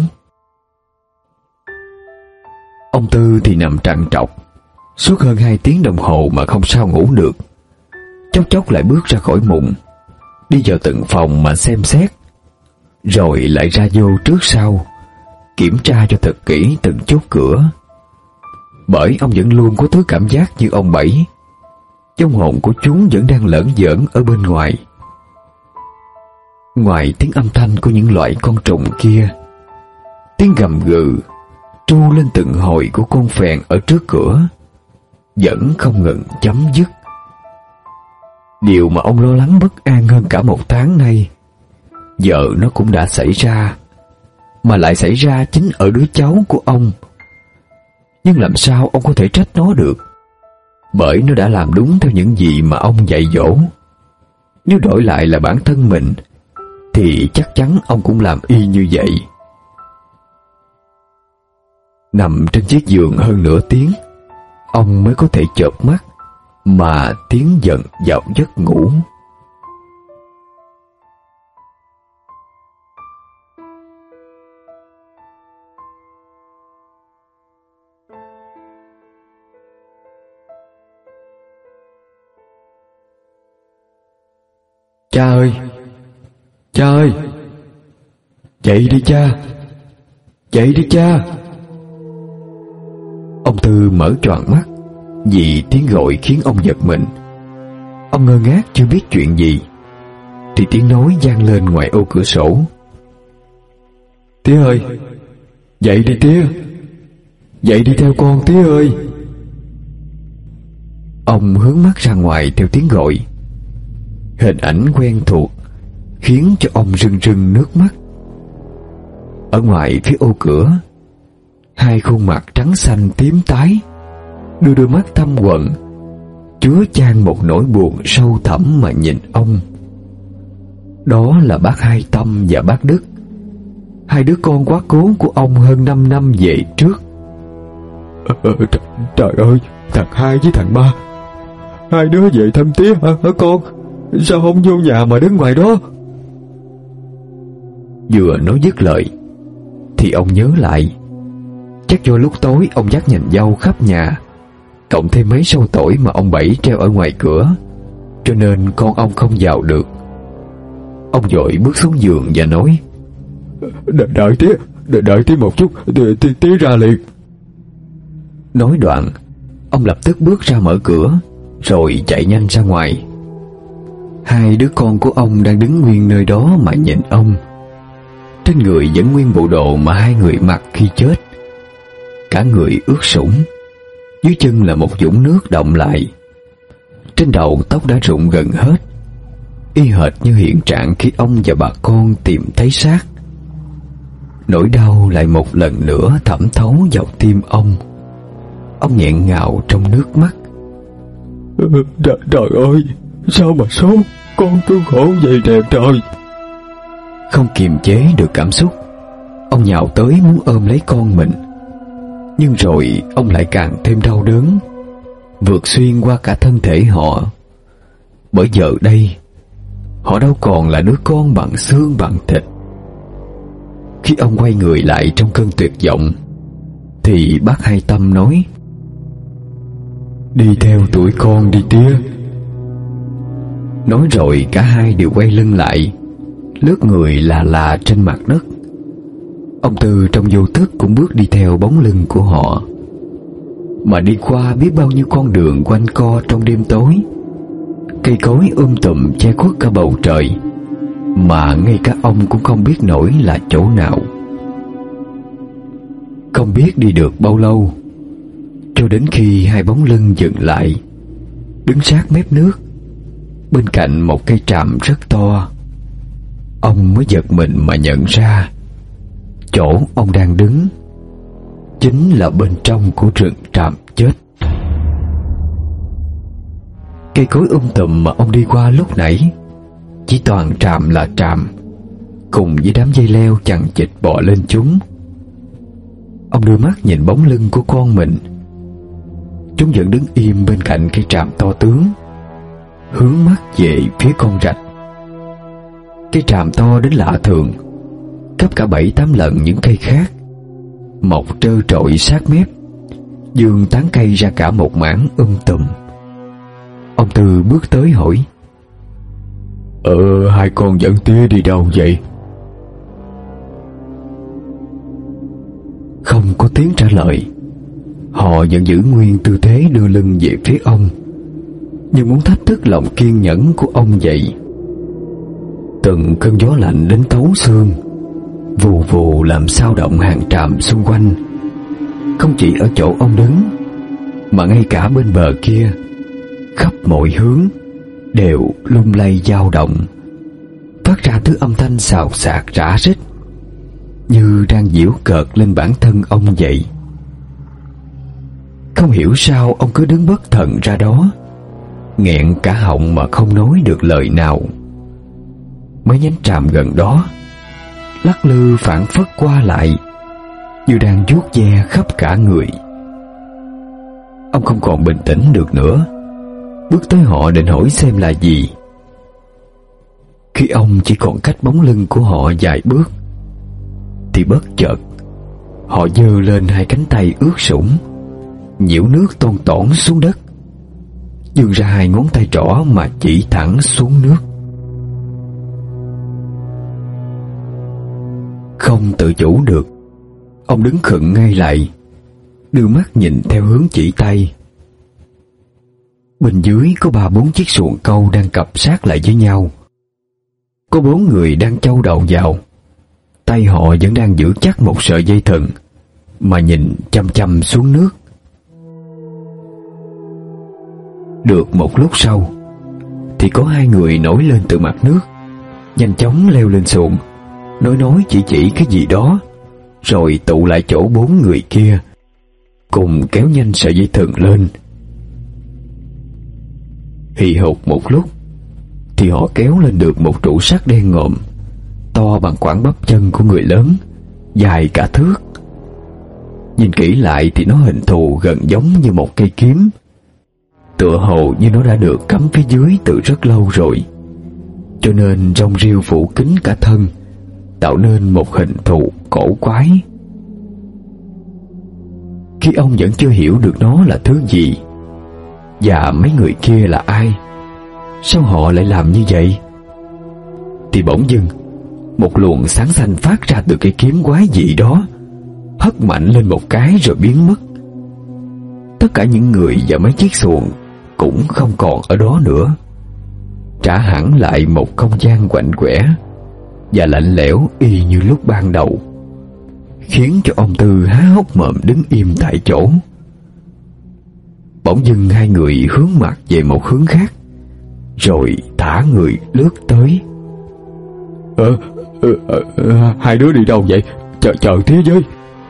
Ông Tư thì nằm trằn trọc suốt hơn hai tiếng đồng hồ mà không sao ngủ được. Chốc chốc lại bước ra khỏi mùng, đi vào từng phòng mà xem xét, rồi lại ra vô trước sau, kiểm tra cho thật kỹ từng chốt cửa. Bởi ông vẫn luôn có thứ cảm giác như ông Bảy, trong hồn của chúng vẫn đang lởn vởn ở bên ngoài. Ngoài tiếng âm thanh của những loại con trùng kia, tiếng gầm gừ tru lên từng hồi của con phèn ở trước cửa vẫn không ngừng chấm dứt. Điều mà ông lo lắng bất an hơn cả một tháng nay, giờ nó cũng đã xảy ra, mà lại xảy ra chính ở đứa cháu của ông. Nhưng làm sao ông có thể trách nó được, bởi nó đã làm đúng theo những gì mà ông dạy dỗ. Nếu đổi lại là bản thân mình thì chắc chắn ông cũng làm y như vậy. Nằm trên chiếc giường hơn nửa tiếng, ông mới có thể chợp mắt mà tiến dần vào giấc ngủ. Cha ơi! Cha ơi! Dậy đi cha! Dậy đi cha! Ông Tư mở choàng mắt vì tiếng gọi khiến ông giật mình. Ông ngơ ngác chưa biết chuyện gì, thì tiếng nói vang lên ngoài ô cửa sổ. Tía ơi! Dậy đi tía! Dậy đi theo con tía ơi! Ông hướng mắt ra ngoài theo tiếng gọi. Hình ảnh quen thuộc khiến cho ông rưng rưng nước mắt. Ở ngoài phía ô cửa, hai khuôn mặt trắng xanh tím tái, đưa đôi mắt thâm quầng, chứa chan một nỗi buồn sâu thẳm mà nhìn ông. Đó là bác Hai Tâm và bác Đức, hai đứa con quá cố của ông hơn năm năm về trước. Ờ, trời, trời ơi, thằng Hai với thằng Ba, hai đứa về thăm tía hả, hả con? Sao không vô nhà mà đứng ngoài đó? Vừa nói dứt lời thì ông nhớ lại, chắc do lúc tối ông dắt nhành dâu khắp nhà, cộng thêm mấy sâu tỏi mà ông Bảy treo ở ngoài cửa, cho nên con ông không vào được. Ông vội bước xuống giường và nói: Đợi, đợi tía, đợi, đợi tía một chút, tía, tía, tía ra liền. Nói đoạn, ông lập tức bước ra mở cửa, rồi chạy nhanh ra ngoài. Hai đứa con của ông đang đứng nguyên nơi đó mà nhìn ông. Trên người vẫn nguyên bộ đồ mà hai người mặc khi chết. Cả người ướt sũng, dưới chân là một vũng nước đọng lại. Trên đầu tóc đã rụng gần hết, y hệt như hiện trạng khi ông và bà con tìm thấy xác. Nỗi đau lại một lần nữa thẩm thấu vào tim ông. Ông nghẹn ngào trong nước mắt. Trời, trời ơi, sao mà số con cứ khổ vậy nè trời. Không kiềm chế được cảm xúc, ông nhào tới muốn ôm lấy con mình. Nhưng rồi ông lại càng thêm đau đớn, vượt xuyên qua cả thân thể họ. Bởi giờ đây họ đâu còn là đứa con bằng xương bằng thịt. Khi ông quay người lại trong cơn tuyệt vọng, thì bác Hai Tâm nói: Đi theo tụi con đi tía. Nói rồi cả hai đều quay lưng lại, lướt người là là trên mặt đất. Ông Tư trong vô thức cũng bước đi theo bóng lưng của họ. Mà đi qua biết bao nhiêu con đường quanh co trong đêm tối, cây cối um tùm che khuất cả bầu trời, mà ngay cả ông cũng không biết nổi là chỗ nào. Không biết đi được bao lâu, cho đến khi hai bóng lưng dừng lại, đứng sát mép nước, bên cạnh một cây tràm rất to. Ông mới giật mình mà nhận ra, chỗ ông đang đứng chính là bên trong của rừng tràm chết. Cây cối um tùm mà ông đi qua lúc nãy chỉ toàn tràm là tràm, cùng với đám dây leo chằng chịt bò lên chúng. Ông đưa mắt nhìn bóng lưng của con mình. Chúng vẫn đứng im bên cạnh cây tràm to tướng, hướng mắt về phía con rạch. Cây tràm to đến lạ thường, gấp cả bảy tám lần những cây khác, mọc trơ trội sát mép, vươn tán cây ra cả một mảng um tùm. Ông Tư bước tới hỏi: Ờ, hai con dẫn tía đi đâu vậy? Không có tiếng trả lời. Họ vẫn giữ nguyên tư thế đưa lưng về phía ông, như muốn thách thức lòng kiên nhẫn của ông vậy. Từng cơn gió lạnh đến thấu xương, vù vù làm xao động hàng tràm xung quanh. Không chỉ ở chỗ ông đứng, mà ngay cả bên bờ kia, khắp mọi hướng đều lung lay dao động, phát ra thứ âm thanh xào xạc rã rít, như đang giễu cợt lên bản thân ông vậy. Không hiểu sao ông cứ đứng bất thần ra đó, nghẹn cả họng mà không nói được lời nào. Mấy nhánh tràm gần đó lắc lư phảng phất qua lại, như đang vuốt ve khắp cả người. Ông không còn bình tĩnh được nữa, bước tới họ định hỏi xem là gì. Khi ông chỉ còn cách bóng lưng của họ vài bước, thì bất chợt họ giơ lên hai cánh tay ướt sũng, nhiễu nước ton tỏn xuống đất, giương ra hai ngón tay trỏ mà chỉ thẳng xuống nước. Không tự chủ được, ông đứng khựng ngay lại, đưa mắt nhìn theo hướng chỉ tay. Bên dưới có ba bốn chiếc xuồng câu đang cặp sát lại với nhau. Có bốn người đang châu đầu vào, tay họ vẫn đang giữ chắc một sợi dây thừng, mà nhìn chăm chăm xuống nước. Được một lúc sau, thì có hai người nổi lên từ mặt nước, nhanh chóng leo lên xuồng, nói nói chỉ chỉ cái gì đó, rồi tụ lại chỗ bốn người kia, cùng kéo nhanh sợi dây thừng lên. Hì hục một lúc, thì họ kéo lên được một trụ sắt đen ngòm, to bằng quãng bắp chân của người lớn, dài cả thước. Nhìn kỹ lại thì nó hình thù gần giống như một cây kiếm, tựa hồ như nó đã được cắm phía dưới từ rất lâu rồi, cho nên rong rêu phủ kín cả thân, tạo nên một hình thù cổ quái. khi ông vẫn chưa hiểu được nó là thứ gì. Và mấy người kia là ai? Sao họ lại làm như vậy? Thì bỗng dưng một luồng sáng xanh phát ra từ cái kiếm quái dị đó, hất mạnh lên một cái rồi biến mất. Tất cả những người và mấy chiếc xuồng cũng không còn ở đó nữa, trả hẳn lại một không gian quạnh quẽ và lạnh lẽo y như lúc ban đầu, khiến cho ông Tư há hốc mồm đứng im tại chỗ. Bỗng dưng hai người hướng mặt về một hướng khác, rồi thả người lướt tới. Ờ, ờ, ờ, ờ hai đứa đi đâu vậy? Chờ chờ thế giới.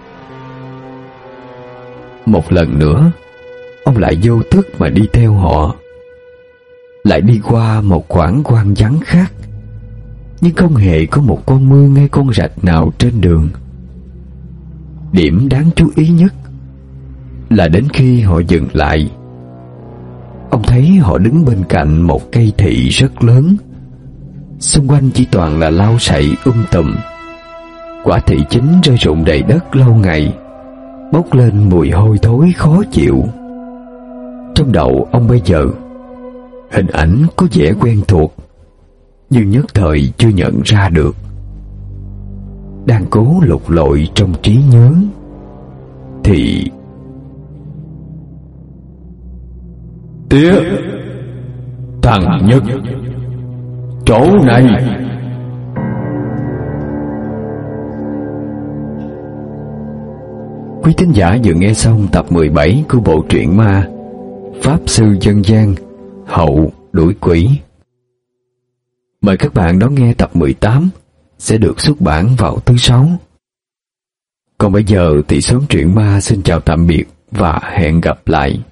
Một lần nữa ông lại vô thức mà đi theo họ, lại đi qua một khoảng hoang vắng khác, nhưng không hề có một con mương hay con rạch nào trên đường. Điểm đáng chú ý nhất là đến khi họ dừng lại, ông thấy họ đứng bên cạnh một cây thị rất lớn. Xung quanh chỉ toàn là lau sậy um tùm. Quả thị chín rơi rụng đầy đất lâu ngày, bốc lên mùi hôi thối khó chịu. Trong đầu ông bây giờ, hình ảnh có vẻ quen thuộc, nhưng nhất thời chưa nhận ra được. Đang cố lục lọi trong trí nhớ thì Tía, thằng Nhất, chỗ này. Quý thính giả vừa nghe xong tập mười bảy của bộ truyện ma Pháp Sư Dân Gian Hậu Đuổi Quỷ. Mời các bạn đón nghe tập mười tám sẽ được xuất bản vào thứ sáu. Còn bây giờ thì Xóm Truyện Ma xin chào tạm biệt và hẹn gặp lại.